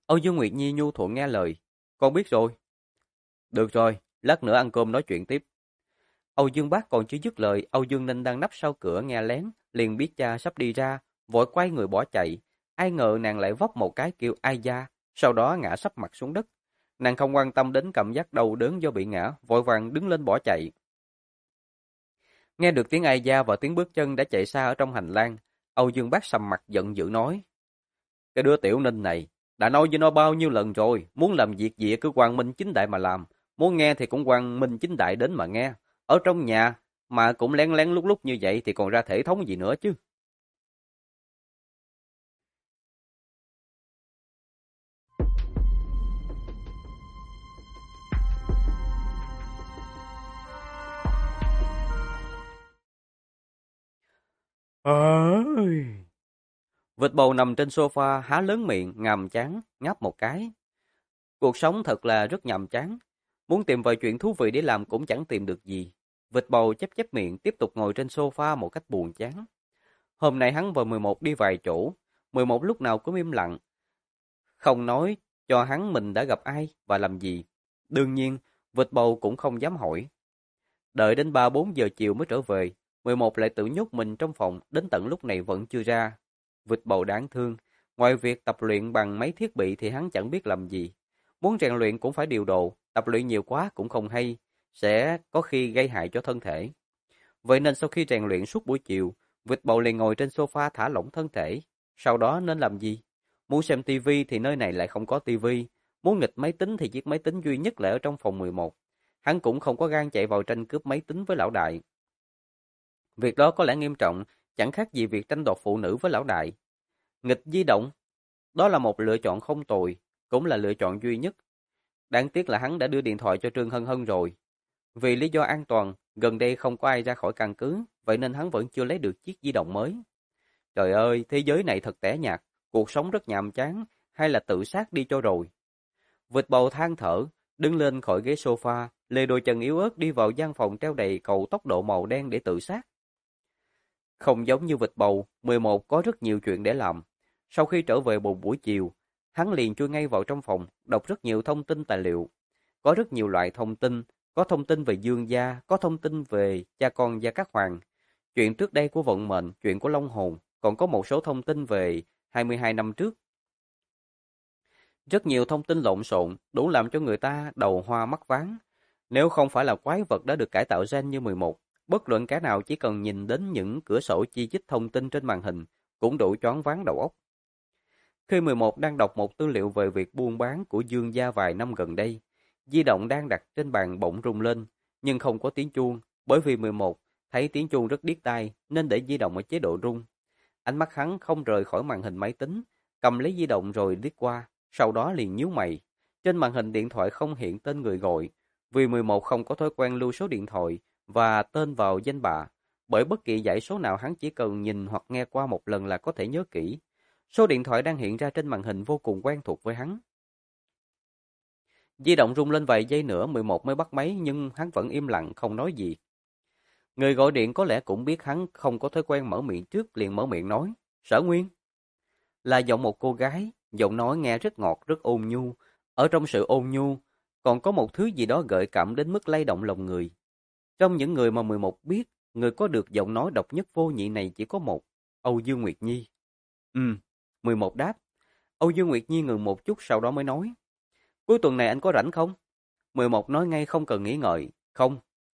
Âu Dương Nguyệt Nhi nhu thuận nghe lời. Con biết rồi. Được rồi, lát nữa ăn cơm nói chuyện tiếp. Âu Dương Bác còn chưa dứt lời, Âu Dương Ninh đang nấp sau cửa nghe lén, liền biết cha sắp đi ra, vội quay người bỏ chạy. Ai ngờ nàng lại vấp một cái kêu ai da, sau đó ngã sấp mặt xuống đất. Nàng không quan tâm đến cảm giác đau đớn do bị ngã, vội vàng đứng lên bỏ chạy. Nghe được tiếng ai da và tiếng bước chân đã chạy xa ở trong hành lang, Âu Dương Bác sầm mặt giận dữ nói: Cái đứa Tiểu Ninh này, đã nói với nó bao nhiêu lần rồi, muốn làm việc gì cứ quang minh chính đại mà làm, muốn nghe thì cũng quang minh chính đại đến mà nghe. Ở trong nhà mà cũng lén lén lúc lúc như vậy thì còn ra thể thống gì nữa chứ. Ơi! Vịt bầu nằm trên sofa há lớn miệng, ngầm chán, ngáp một cái. Cuộc sống thật là rất nhàm chán. Muốn tìm vài chuyện thú vị để làm cũng chẳng tìm được gì. Vịt bầu chép chép miệng tiếp tục ngồi trên sofa một cách buồn chán. Hôm nay hắn và 11 đi vài chỗ. 11 lúc nào cũng im lặng. Không nói cho hắn mình đã gặp ai và làm gì. Đương nhiên, vịt bầu cũng không dám hỏi. Đợi đến 3-4 giờ chiều mới trở về. 11 lại tự nhốt mình trong phòng, đến tận lúc này vẫn chưa ra. Vịt bầu đáng thương. Ngoài việc tập luyện bằng mấy thiết bị thì hắn chẳng biết làm gì. Muốn rèn luyện cũng phải điều độ, tập luyện nhiều quá cũng không hay, sẽ có khi gây hại cho thân thể. Vậy nên sau khi rèn luyện suốt buổi chiều, vịt bầu liền ngồi trên sofa thả lỏng thân thể. Sau đó nên làm gì? Muốn xem tivi thì nơi này lại không có tivi. Muốn nghịch máy tính thì chiếc máy tính duy nhất lại ở trong phòng 11. Hắn cũng không có gan chạy vào tranh cướp máy tính với lão đại. Việc đó có lẽ nghiêm trọng, chẳng khác gì việc tranh đoạt phụ nữ với lão đại. Nghịch di động, đó là một lựa chọn không tồi, cũng là lựa chọn duy nhất. Đáng tiếc là hắn đã đưa điện thoại cho Trương Hân Hân rồi. Vì lý do an toàn, gần đây không có ai ra khỏi căn cứ, vậy nên hắn vẫn chưa lấy được chiếc di động mới. Trời ơi, thế giới này thật tẻ nhạt, cuộc sống rất nhàm chán, hay là tự sát đi cho rồi. Vịt bầu than thở, đứng lên khỏi ghế sofa, lê đôi chân yếu ớt đi vào gian phòng treo đầy cầu tốc độ màu đen để tự sát. Không giống như vịt bầu, 11 có rất nhiều chuyện để làm. Sau khi trở về một buổi chiều, hắn liền chui ngay vào trong phòng, đọc rất nhiều thông tin tài liệu. Có rất nhiều loại thông tin, có thông tin về Dương gia, có thông tin về cha con Gia Cát Hoàng, chuyện trước đây của vận mệnh, chuyện của Long Hồn, còn có một số thông tin về 22 năm trước. Rất nhiều thông tin lộn xộn, đủ làm cho người ta đầu hoa mắt váng. Nếu không phải là quái vật đã được cải tạo gen như 11, bất luận kẻ nào chỉ cần nhìn đến những cửa sổ chi chít thông tin trên màn hình, cũng đủ choáng váng đầu óc. Khi 11 đang đọc một tư liệu về việc buôn bán của Dương gia vài năm gần đây, di động đang đặt trên bàn bỗng rung lên, nhưng không có tiếng chuông, bởi vì 11 thấy tiếng chuông rất điếc tai nên để di động ở chế độ rung. Ánh mắt hắn không rời khỏi màn hình máy tính, cầm lấy di động rồi liếc qua, sau đó liền nhíu mày. Trên màn hình điện thoại không hiện tên người gọi, vì 11 không có thói quen lưu số điện thoại và tên vào danh bạ, bởi bất kỳ dãy số nào hắn chỉ cần nhìn hoặc nghe qua một lần là có thể nhớ kỹ. Số điện thoại đang hiện ra trên màn hình vô cùng quen thuộc với hắn. Di động rung lên vài giây nữa 11 mới bắt máy nhưng hắn vẫn im lặng không nói gì. Người gọi điện có lẽ cũng biết hắn không có thói quen mở miệng trước liền mở miệng nói. Sở Nguyên. Là giọng một cô gái, giọng nói nghe rất ngọt rất ôn nhu. Ở trong sự ôn nhu còn có một thứ gì đó gợi cảm đến mức lay động lòng người. Trong những người mà 11 biết, người có được giọng nói độc nhất vô nhị này chỉ có một, Âu Dương Nguyệt Nhi. 11 đáp. Âu Dương Nguyệt Nhi ngừng một chút sau đó mới nói. Cuối tuần này anh có rảnh không? 11 nói ngay không cần nghĩ ngợi. Không.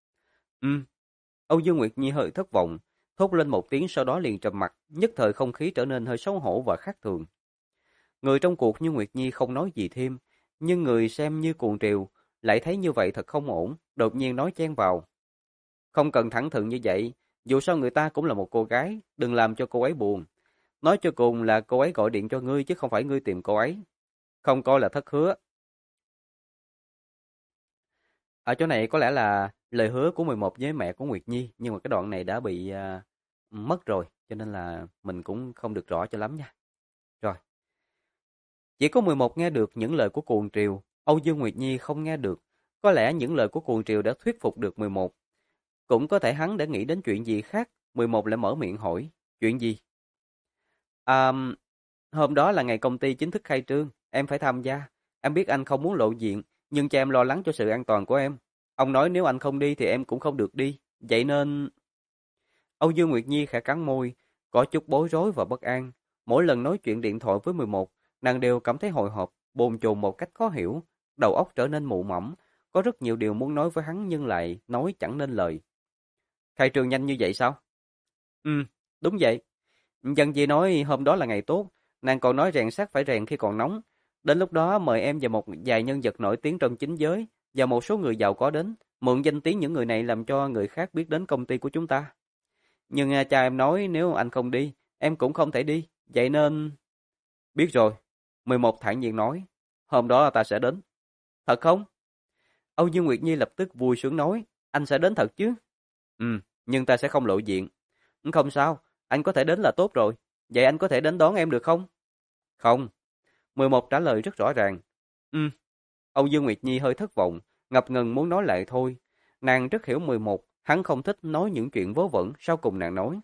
Âu Dương Nguyệt Nhi hơi thất vọng, thốt lên một tiếng sau đó liền trầm mặc, nhất thời không khí trở nên hơi xấu hổ và khác thường. Người trong cuộc như Nguyệt Nhi không nói gì thêm, nhưng người xem như cuồng triều, lại thấy như vậy thật không ổn, đột nhiên nói chen vào. Không cần thẳng thừng như vậy, dù sao người ta cũng là một cô gái, đừng làm cho cô ấy buồn. Nói cho cùng là cô ấy gọi điện cho ngươi chứ không phải ngươi tìm cô ấy. Không coi là thất hứa. Ở chỗ này có lẽ là lời hứa của 11 với mẹ của Nguyệt Nhi, nhưng mà cái đoạn này đã bị mất rồi, cho nên là mình cũng không được rõ cho lắm nha. Rồi, chỉ có 11 nghe được những lời của cuồng triều, Âu Dương Nguyệt Nhi không nghe được. Có lẽ những lời của cuồng triều đã thuyết phục được 11. Cũng có thể hắn đã nghĩ đến chuyện gì khác, 11 lại mở miệng hỏi, chuyện gì? À, hôm đó là ngày công ty chính thức khai trương, em phải tham gia. Em biết anh không muốn lộ diện, nhưng cho em lo lắng cho sự an toàn của em. Ông nói nếu anh không đi thì em cũng không được đi. Vậy nên... Âu Dương Nguyệt Nhi khẽ cắn môi, có chút bối rối và bất an. Mỗi lần nói chuyện điện thoại với 11, nàng đều cảm thấy hồi hộp, bồn chồn một cách khó hiểu. Đầu óc trở nên mụ mẫm, có rất nhiều điều muốn nói với hắn nhưng lại nói chẳng nên lời. Khai trương nhanh như vậy sao? Ừ, đúng vậy. Dân Di nói hôm đó là ngày tốt, nàng còn nói rèn sắt phải rèn khi còn nóng. Đến lúc đó mời em và một vài nhân vật nổi tiếng trong chính giới và một số người giàu có đến, mượn danh tiếng những người này làm cho người khác biết đến công ty của chúng ta. Nhưng cha em nói nếu anh không đi, em cũng không thể đi, vậy nên... Biết rồi, 11 thản nhiên nói, hôm đó ta sẽ đến. Thật không? Âu Dương Nguyệt Nhi lập tức vui sướng nói, anh sẽ đến thật chứ? Ừ, nhưng ta sẽ không lộ diện. Không sao, anh có thể đến là tốt rồi. Vậy anh có thể đến đón em được không? Không. 11 trả lời rất rõ ràng. Ừ. Âu Dương Nguyệt Nhi hơi thất vọng, ngập ngừng muốn nói lại thôi. Nàng rất hiểu 11, hắn không thích nói những chuyện vớ vẩn, sau cùng nàng nói.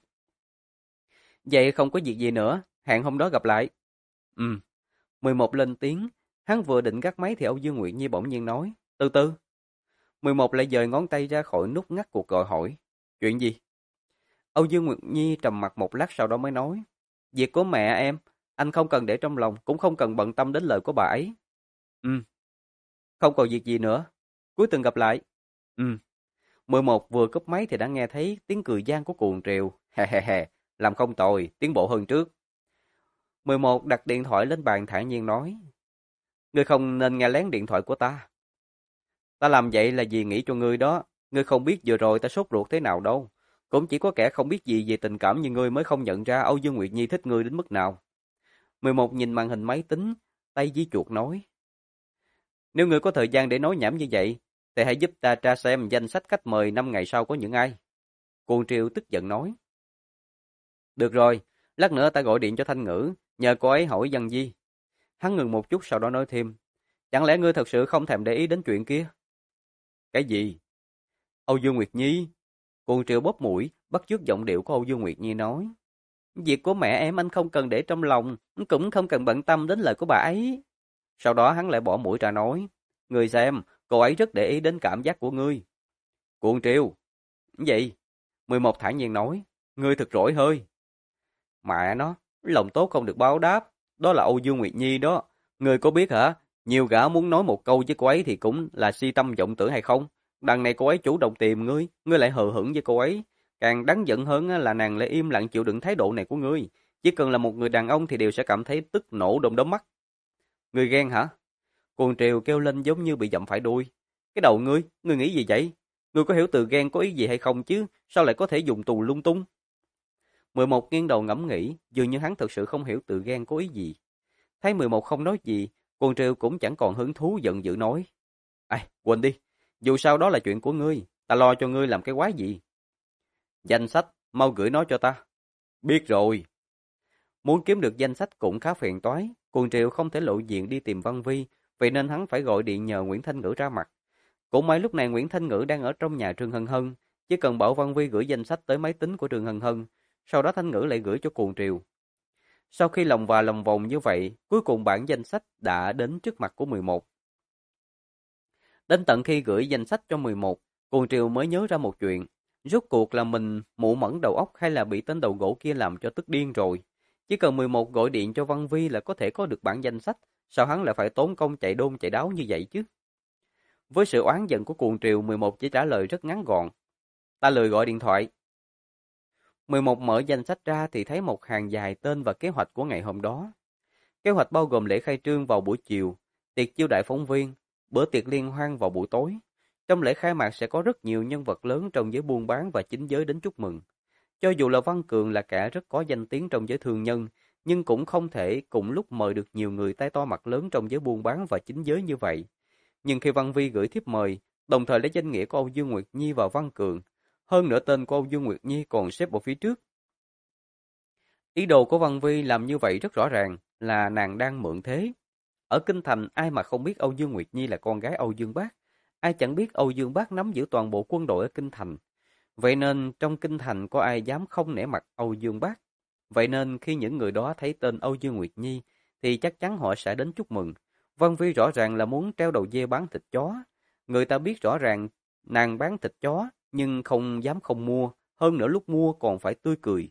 Vậy không có việc gì nữa, hẹn hôm đó gặp lại. Ừ. 11 lên tiếng, hắn vừa định gác máy thì Âu Dương Nguyệt Nhi bỗng nhiên nói. Từ từ. 11 lại dời ngón tay ra khỏi nút ngắt cuộc gọi hỏi. Chuyện gì? Âu Dương Nguyệt Nhi trầm mặc một lát sau đó mới nói. Việc của mẹ em, anh không cần để trong lòng, cũng không cần bận tâm đến lời của bà ấy. Ừ, không còn việc gì nữa. Cuối tuần gặp lại. Ừ, 11 vừa cúp máy thì đã nghe thấy tiếng cười gian của cuồng triều. Hè hè hè, làm không tồi, tiến bộ hơn trước. 11 đặt điện thoại lên bàn thản nhiên nói. Ngươi không nên nghe lén điện thoại của ta. Ta làm vậy là vì nghĩ cho ngươi đó. Ngươi không biết vừa rồi ta sốt ruột thế nào đâu. Cũng chỉ có kẻ không biết gì về tình cảm như ngươi mới không nhận ra Âu Dương Nguyệt Nhi thích ngươi đến mức nào. 11 nhìn màn hình máy tính, tay di chuột nói. Nếu ngươi có thời gian để nói nhảm như vậy, thì hãy giúp ta tra xem danh sách khách mời 5 ngày sau có những ai. Cuồng Triều tức giận nói. Được rồi, lát nữa ta gọi điện cho Thanh Ngữ, nhờ cô ấy hỏi Văn Di. Hắn ngừng một chút sau đó nói thêm. Chẳng lẽ ngươi thật sự không thèm để ý đến chuyện kia? Cái gì? Âu Dương Nguyệt Nhi. Cuồng Triều bóp mũi, bắt chước giọng điệu của Âu Dương Nguyệt Nhi nói. Việc của mẹ em anh không cần để trong lòng, cũng không cần bận tâm đến lời của bà ấy. Sau đó hắn lại bỏ mũi ra nói. Ngươi xem, cô ấy rất để ý đến cảm giác của ngươi. Cuồng Triều. Gì? 11 thản nhiên nói. Ngươi thật giỏi hơi. Mẹ nó, lòng tốt không được báo đáp. Đó là Âu Dương Nguyệt Nhi đó. Ngươi có biết hả? Nhiều gã muốn nói một câu với cô ấy thì cũng là si tâm vọng tưởng hay không? Đằng này cô ấy chủ động tìm ngươi, ngươi lại hờ hững với cô ấy. Càng đáng giận hơn là nàng lại im lặng chịu đựng thái độ này của ngươi. Chỉ cần là một người đàn ông thì đều sẽ cảm thấy tức nổ đom đóm mắt. Ngươi ghen hả? Cuồng Triều kêu lên giống như bị dậm phải đuôi. Cái đầu ngươi nghĩ gì vậy? Ngươi có hiểu từ ghen có ý gì hay không chứ? Sao lại có thể dùng tù lung tung? 11 nghiêng đầu ngẫm nghĩ, dường như hắn thực sự không hiểu từ ghen có ý gì. Thấy 11 không nói gì, Cuồng Triều cũng chẳng còn hứng thú giận dữ nói. Ai, quên đi, dù sao đó là chuyện của ngươi, ta lo cho ngươi làm cái quái gì. Danh sách, mau gửi nó cho ta. Biết rồi. Muốn kiếm được danh sách cũng khá phiền toái, Cuồng Triều không thể lộ diện đi tìm Văn Vi, vậy nên hắn phải gọi điện nhờ Nguyễn Thanh Ngữ ra mặt. Cũng may lúc này Nguyễn Thanh Ngữ đang ở trong nhà Trương Hân Hân, chỉ cần bảo Văn Vi gửi danh sách tới máy tính của Trương Hân Hân, sau đó Thanh Ngữ lại gửi cho Cuồng Triều. Sau khi lòng và lòng vòng như vậy, cuối cùng bản danh sách đã đến trước mặt của 11. Đến tận khi gửi danh sách cho 11, Cuồng Triều mới nhớ ra một chuyện. Rốt cuộc là mình mụ mẫn đầu óc hay là bị tên đầu gỗ kia làm cho tức điên rồi. Chỉ cần 11 gọi điện cho Văn Vi là có thể có được bản danh sách, sao hắn lại phải tốn công chạy đôn chạy đáo như vậy chứ? Với sự oán giận của Cuồng Triều, 11 chỉ trả lời rất ngắn gọn. Ta lười gọi điện thoại. 11 mở danh sách ra thì thấy một hàng dài tên và kế hoạch của ngày hôm đó. Kế hoạch bao gồm lễ khai trương vào buổi chiều, tiệc chiêu đãi phóng viên, bữa tiệc liên hoan vào buổi tối. Trong lễ khai mạc sẽ có rất nhiều nhân vật lớn trong giới buôn bán và chính giới đến chúc mừng. Cho dù là Văn Cường là kẻ rất có danh tiếng trong giới thương nhân, nhưng cũng không thể cùng lúc mời được nhiều người tay to mặt lớn trong giới buôn bán và chính giới như vậy. Nhưng khi Văn Vi gửi thiếp mời, đồng thời lấy danh nghĩa của Âu Dương Nguyệt Nhi và Văn Cường, hơn nữa tên của Âu Dương Nguyệt Nhi còn xếp ở phía trước. Ý đồ của Văn Vi làm như vậy rất rõ ràng là nàng đang mượn thế. Ở Kinh Thành ai mà không biết Âu Dương Nguyệt Nhi là con gái Âu Dương Bác, ai chẳng biết Âu Dương Bác nắm giữ toàn bộ quân đội ở Kinh Thành. Vậy nên trong Kinh Thành có ai dám không nể mặt Âu Dương Bác. Vậy nên khi những người đó thấy tên Âu Dương Nguyệt Nhi thì chắc chắn họ sẽ đến chúc mừng. Vân Vi rõ ràng là muốn treo đầu dê bán thịt chó. Người ta biết rõ ràng nàng bán thịt chó nhưng không dám không mua, hơn nữa lúc mua còn phải tươi cười.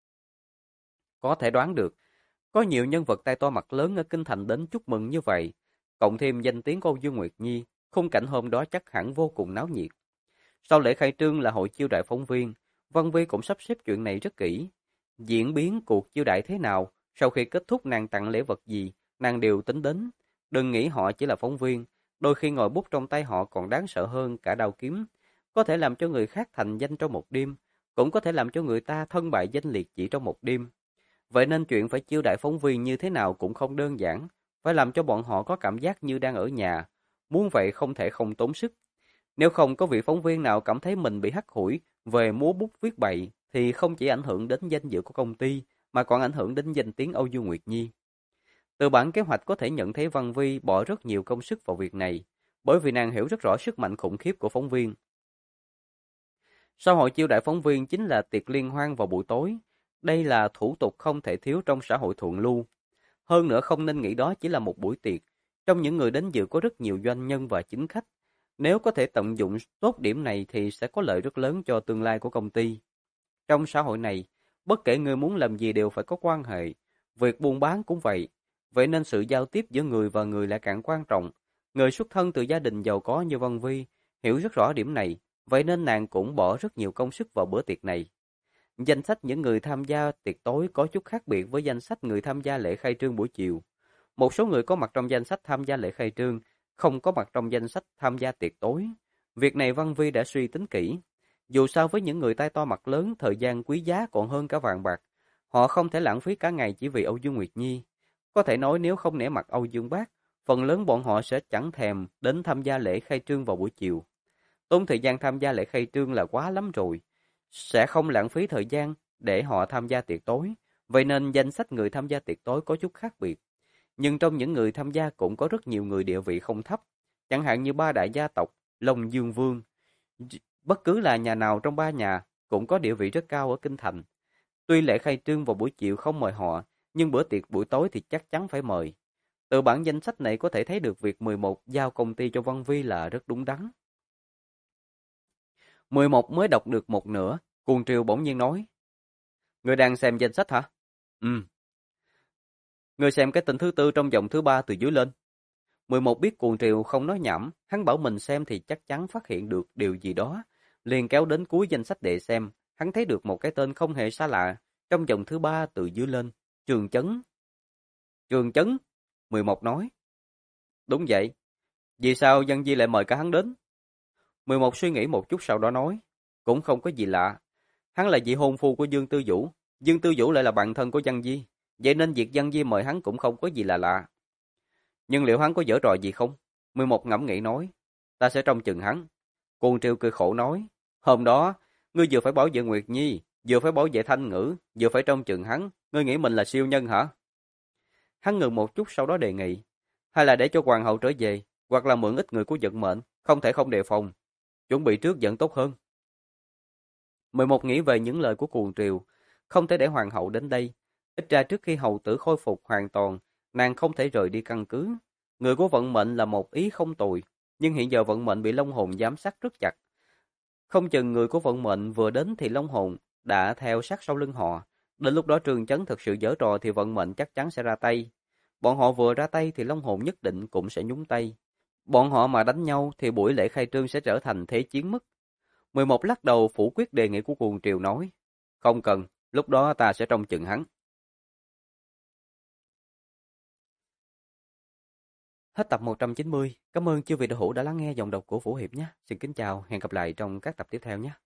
Có thể đoán được, có nhiều nhân vật tay to mặt lớn ở kinh thành đến chúc mừng như vậy, cộng thêm danh tiếng của Âu Dương Nguyệt Nhi, khung cảnh hôm đó chắc hẳn vô cùng náo nhiệt. Sau lễ khai trương là hội chiêu đãi phóng viên, Vân Vi cũng sắp xếp chuyện này rất kỹ. Diễn biến cuộc chiêu đãi thế nào, sau khi kết thúc nàng tặng lễ vật gì, nàng đều tính đến. Đừng nghĩ họ chỉ là phóng viên, đôi khi ngòi bút trong tay họ còn đáng sợ hơn cả đao kiếm, có thể làm cho người khác thành danh trong một đêm, cũng có thể làm cho người ta thân bại danh liệt chỉ trong một đêm. Vậy nên chuyện phải chiêu đãi phóng viên như thế nào cũng không đơn giản, phải làm cho bọn họ có cảm giác như đang ở nhà, muốn vậy không thể không tốn sức. Nếu không có vị phóng viên nào cảm thấy mình bị hắt hủi về múa bút viết bậy, thì không chỉ ảnh hưởng đến danh dự của công ty, mà còn ảnh hưởng đến danh tiếng Âu Dương Nguyệt Nhi. Từ bản kế hoạch có thể nhận thấy Văn Vi bỏ rất nhiều công sức vào việc này, bởi vì nàng hiểu rất rõ sức mạnh khủng khiếp của phóng viên. Sau hội chiêu đãi phóng viên chính là tiệc liên hoan vào buổi tối. Đây là thủ tục không thể thiếu trong xã hội thượng lưu. Hơn nữa không nên nghĩ đó chỉ là một buổi tiệc. Trong những người đến dự có rất nhiều doanh nhân và chính khách. Nếu có thể tận dụng tốt điểm này thì sẽ có lợi rất lớn cho tương lai của công ty. Trong xã hội này, bất kể người muốn làm gì đều phải có quan hệ. Việc buôn bán cũng vậy. Vậy nên sự giao tiếp giữa người và người là càng quan trọng. Người xuất thân từ gia đình giàu có như Vân Vi hiểu rất rõ điểm này. Vậy nên nàng cũng bỏ rất nhiều công sức vào bữa tiệc này. Danh sách những người tham gia tiệc tối có chút khác biệt với danh sách người tham gia lễ khai trương buổi chiều. Một số người có mặt trong danh sách tham gia lễ khai trương, không có mặt trong danh sách tham gia tiệc tối. Việc này Văn Vi đã suy tính kỹ. Dù sao với những người tay to mặt lớn, thời gian quý giá còn hơn cả vàng bạc. Họ không thể lãng phí cả ngày chỉ vì Âu Dương Nguyệt Nhi. Có thể nói nếu không nể mặt Âu Dương Bác, phần lớn bọn họ sẽ chẳng thèm đến tham gia lễ khai trương vào buổi chiều. Tốn thời gian tham gia lễ khai trương là quá lắm rồi. Sẽ không lãng phí thời gian để họ tham gia tiệc tối. Vậy nên danh sách người tham gia tiệc tối có chút khác biệt. Nhưng trong những người tham gia cũng có rất nhiều người địa vị không thấp. Chẳng hạn như ba đại gia tộc, Long Dương Vương. Bất cứ là nhà nào trong ba nhà cũng có địa vị rất cao ở kinh thành. Tuy lễ khai trương vào buổi chiều không mời họ, nhưng bữa tiệc buổi tối thì chắc chắn phải mời. Từ bản danh sách này có thể thấy được việc 11 giao công ty cho Văn Vi là rất đúng đắn. 11 mới đọc được một nửa, Cuồng Triều bỗng nhiên nói. Người đang xem danh sách hả? Ừ. Người xem cái tên thứ tư trong dòng thứ ba từ dưới lên. 11 biết Cuồng Triều không nói nhảm, hắn bảo mình xem thì chắc chắn phát hiện được điều gì đó. Liền kéo đến cuối danh sách để xem, hắn thấy được một cái tên không hề xa lạ, trong dòng thứ ba từ dưới lên. Trường Chấn. Trường Chấn, 11 nói. Đúng vậy. Vì sao Dân Di lại mời cả hắn đến? 11 suy nghĩ một chút sau đó nói. Cũng không có gì lạ. Hắn là vị hôn phu của Dương Tư Vũ. Dương Tư Vũ lại là bạn thân của Dân Di. Vậy nên việc Dân Di mời hắn cũng không có gì là lạ. Nhưng liệu hắn có giở trò gì không? 11 ngẫm nghĩ nói. Ta sẽ trông chừng hắn. Cuồng Triều cười khổ nói. Hôm đó, ngươi vừa phải bảo vệ Nguyệt Nhi, vừa phải bảo vệ Thanh Ngữ, vừa phải trông chừng hắn. Ngươi nghĩ mình là siêu nhân hả? Hắn ngừng một chút sau đó đề nghị. Hay là để cho hoàng hậu trở về, hoặc là mượn ít người của vận mệnh, không thể không đề phòng. Chuẩn bị trước vẫn tốt hơn. 11 nghĩ về những lời của Cuồng Triều. Không thể để hoàng hậu đến đây. Ít ra trước khi hầu tử khôi phục hoàn toàn, nàng không thể rời đi căn cứ. Người của vận mệnh là một ý không tồi, nhưng hiện giờ vận mệnh bị Long Hồn giám sát rất chặt. Không chừng người của vận mệnh vừa đến thì Long Hồn đã theo sát sau lưng họ. Đến lúc đó Trường Chấn thực sự giở trò thì vận mệnh chắc chắn sẽ ra tay. Bọn họ vừa ra tay thì Long Hồn nhất định cũng sẽ nhúng tay. Bọn họ mà đánh nhau thì buổi lễ khai trương sẽ trở thành thế chiến mất. 11 lắc đầu phủ quyết đề nghị của Cuồng Triều nói. Không cần, lúc đó ta sẽ trông chừng hắn. Hết tập 190. Cảm ơn chư vị đạo hữu đã lắng nghe giọng đọc của Vũ Hiệp nhé. Xin kính chào, hẹn gặp lại trong các tập tiếp theo nhé.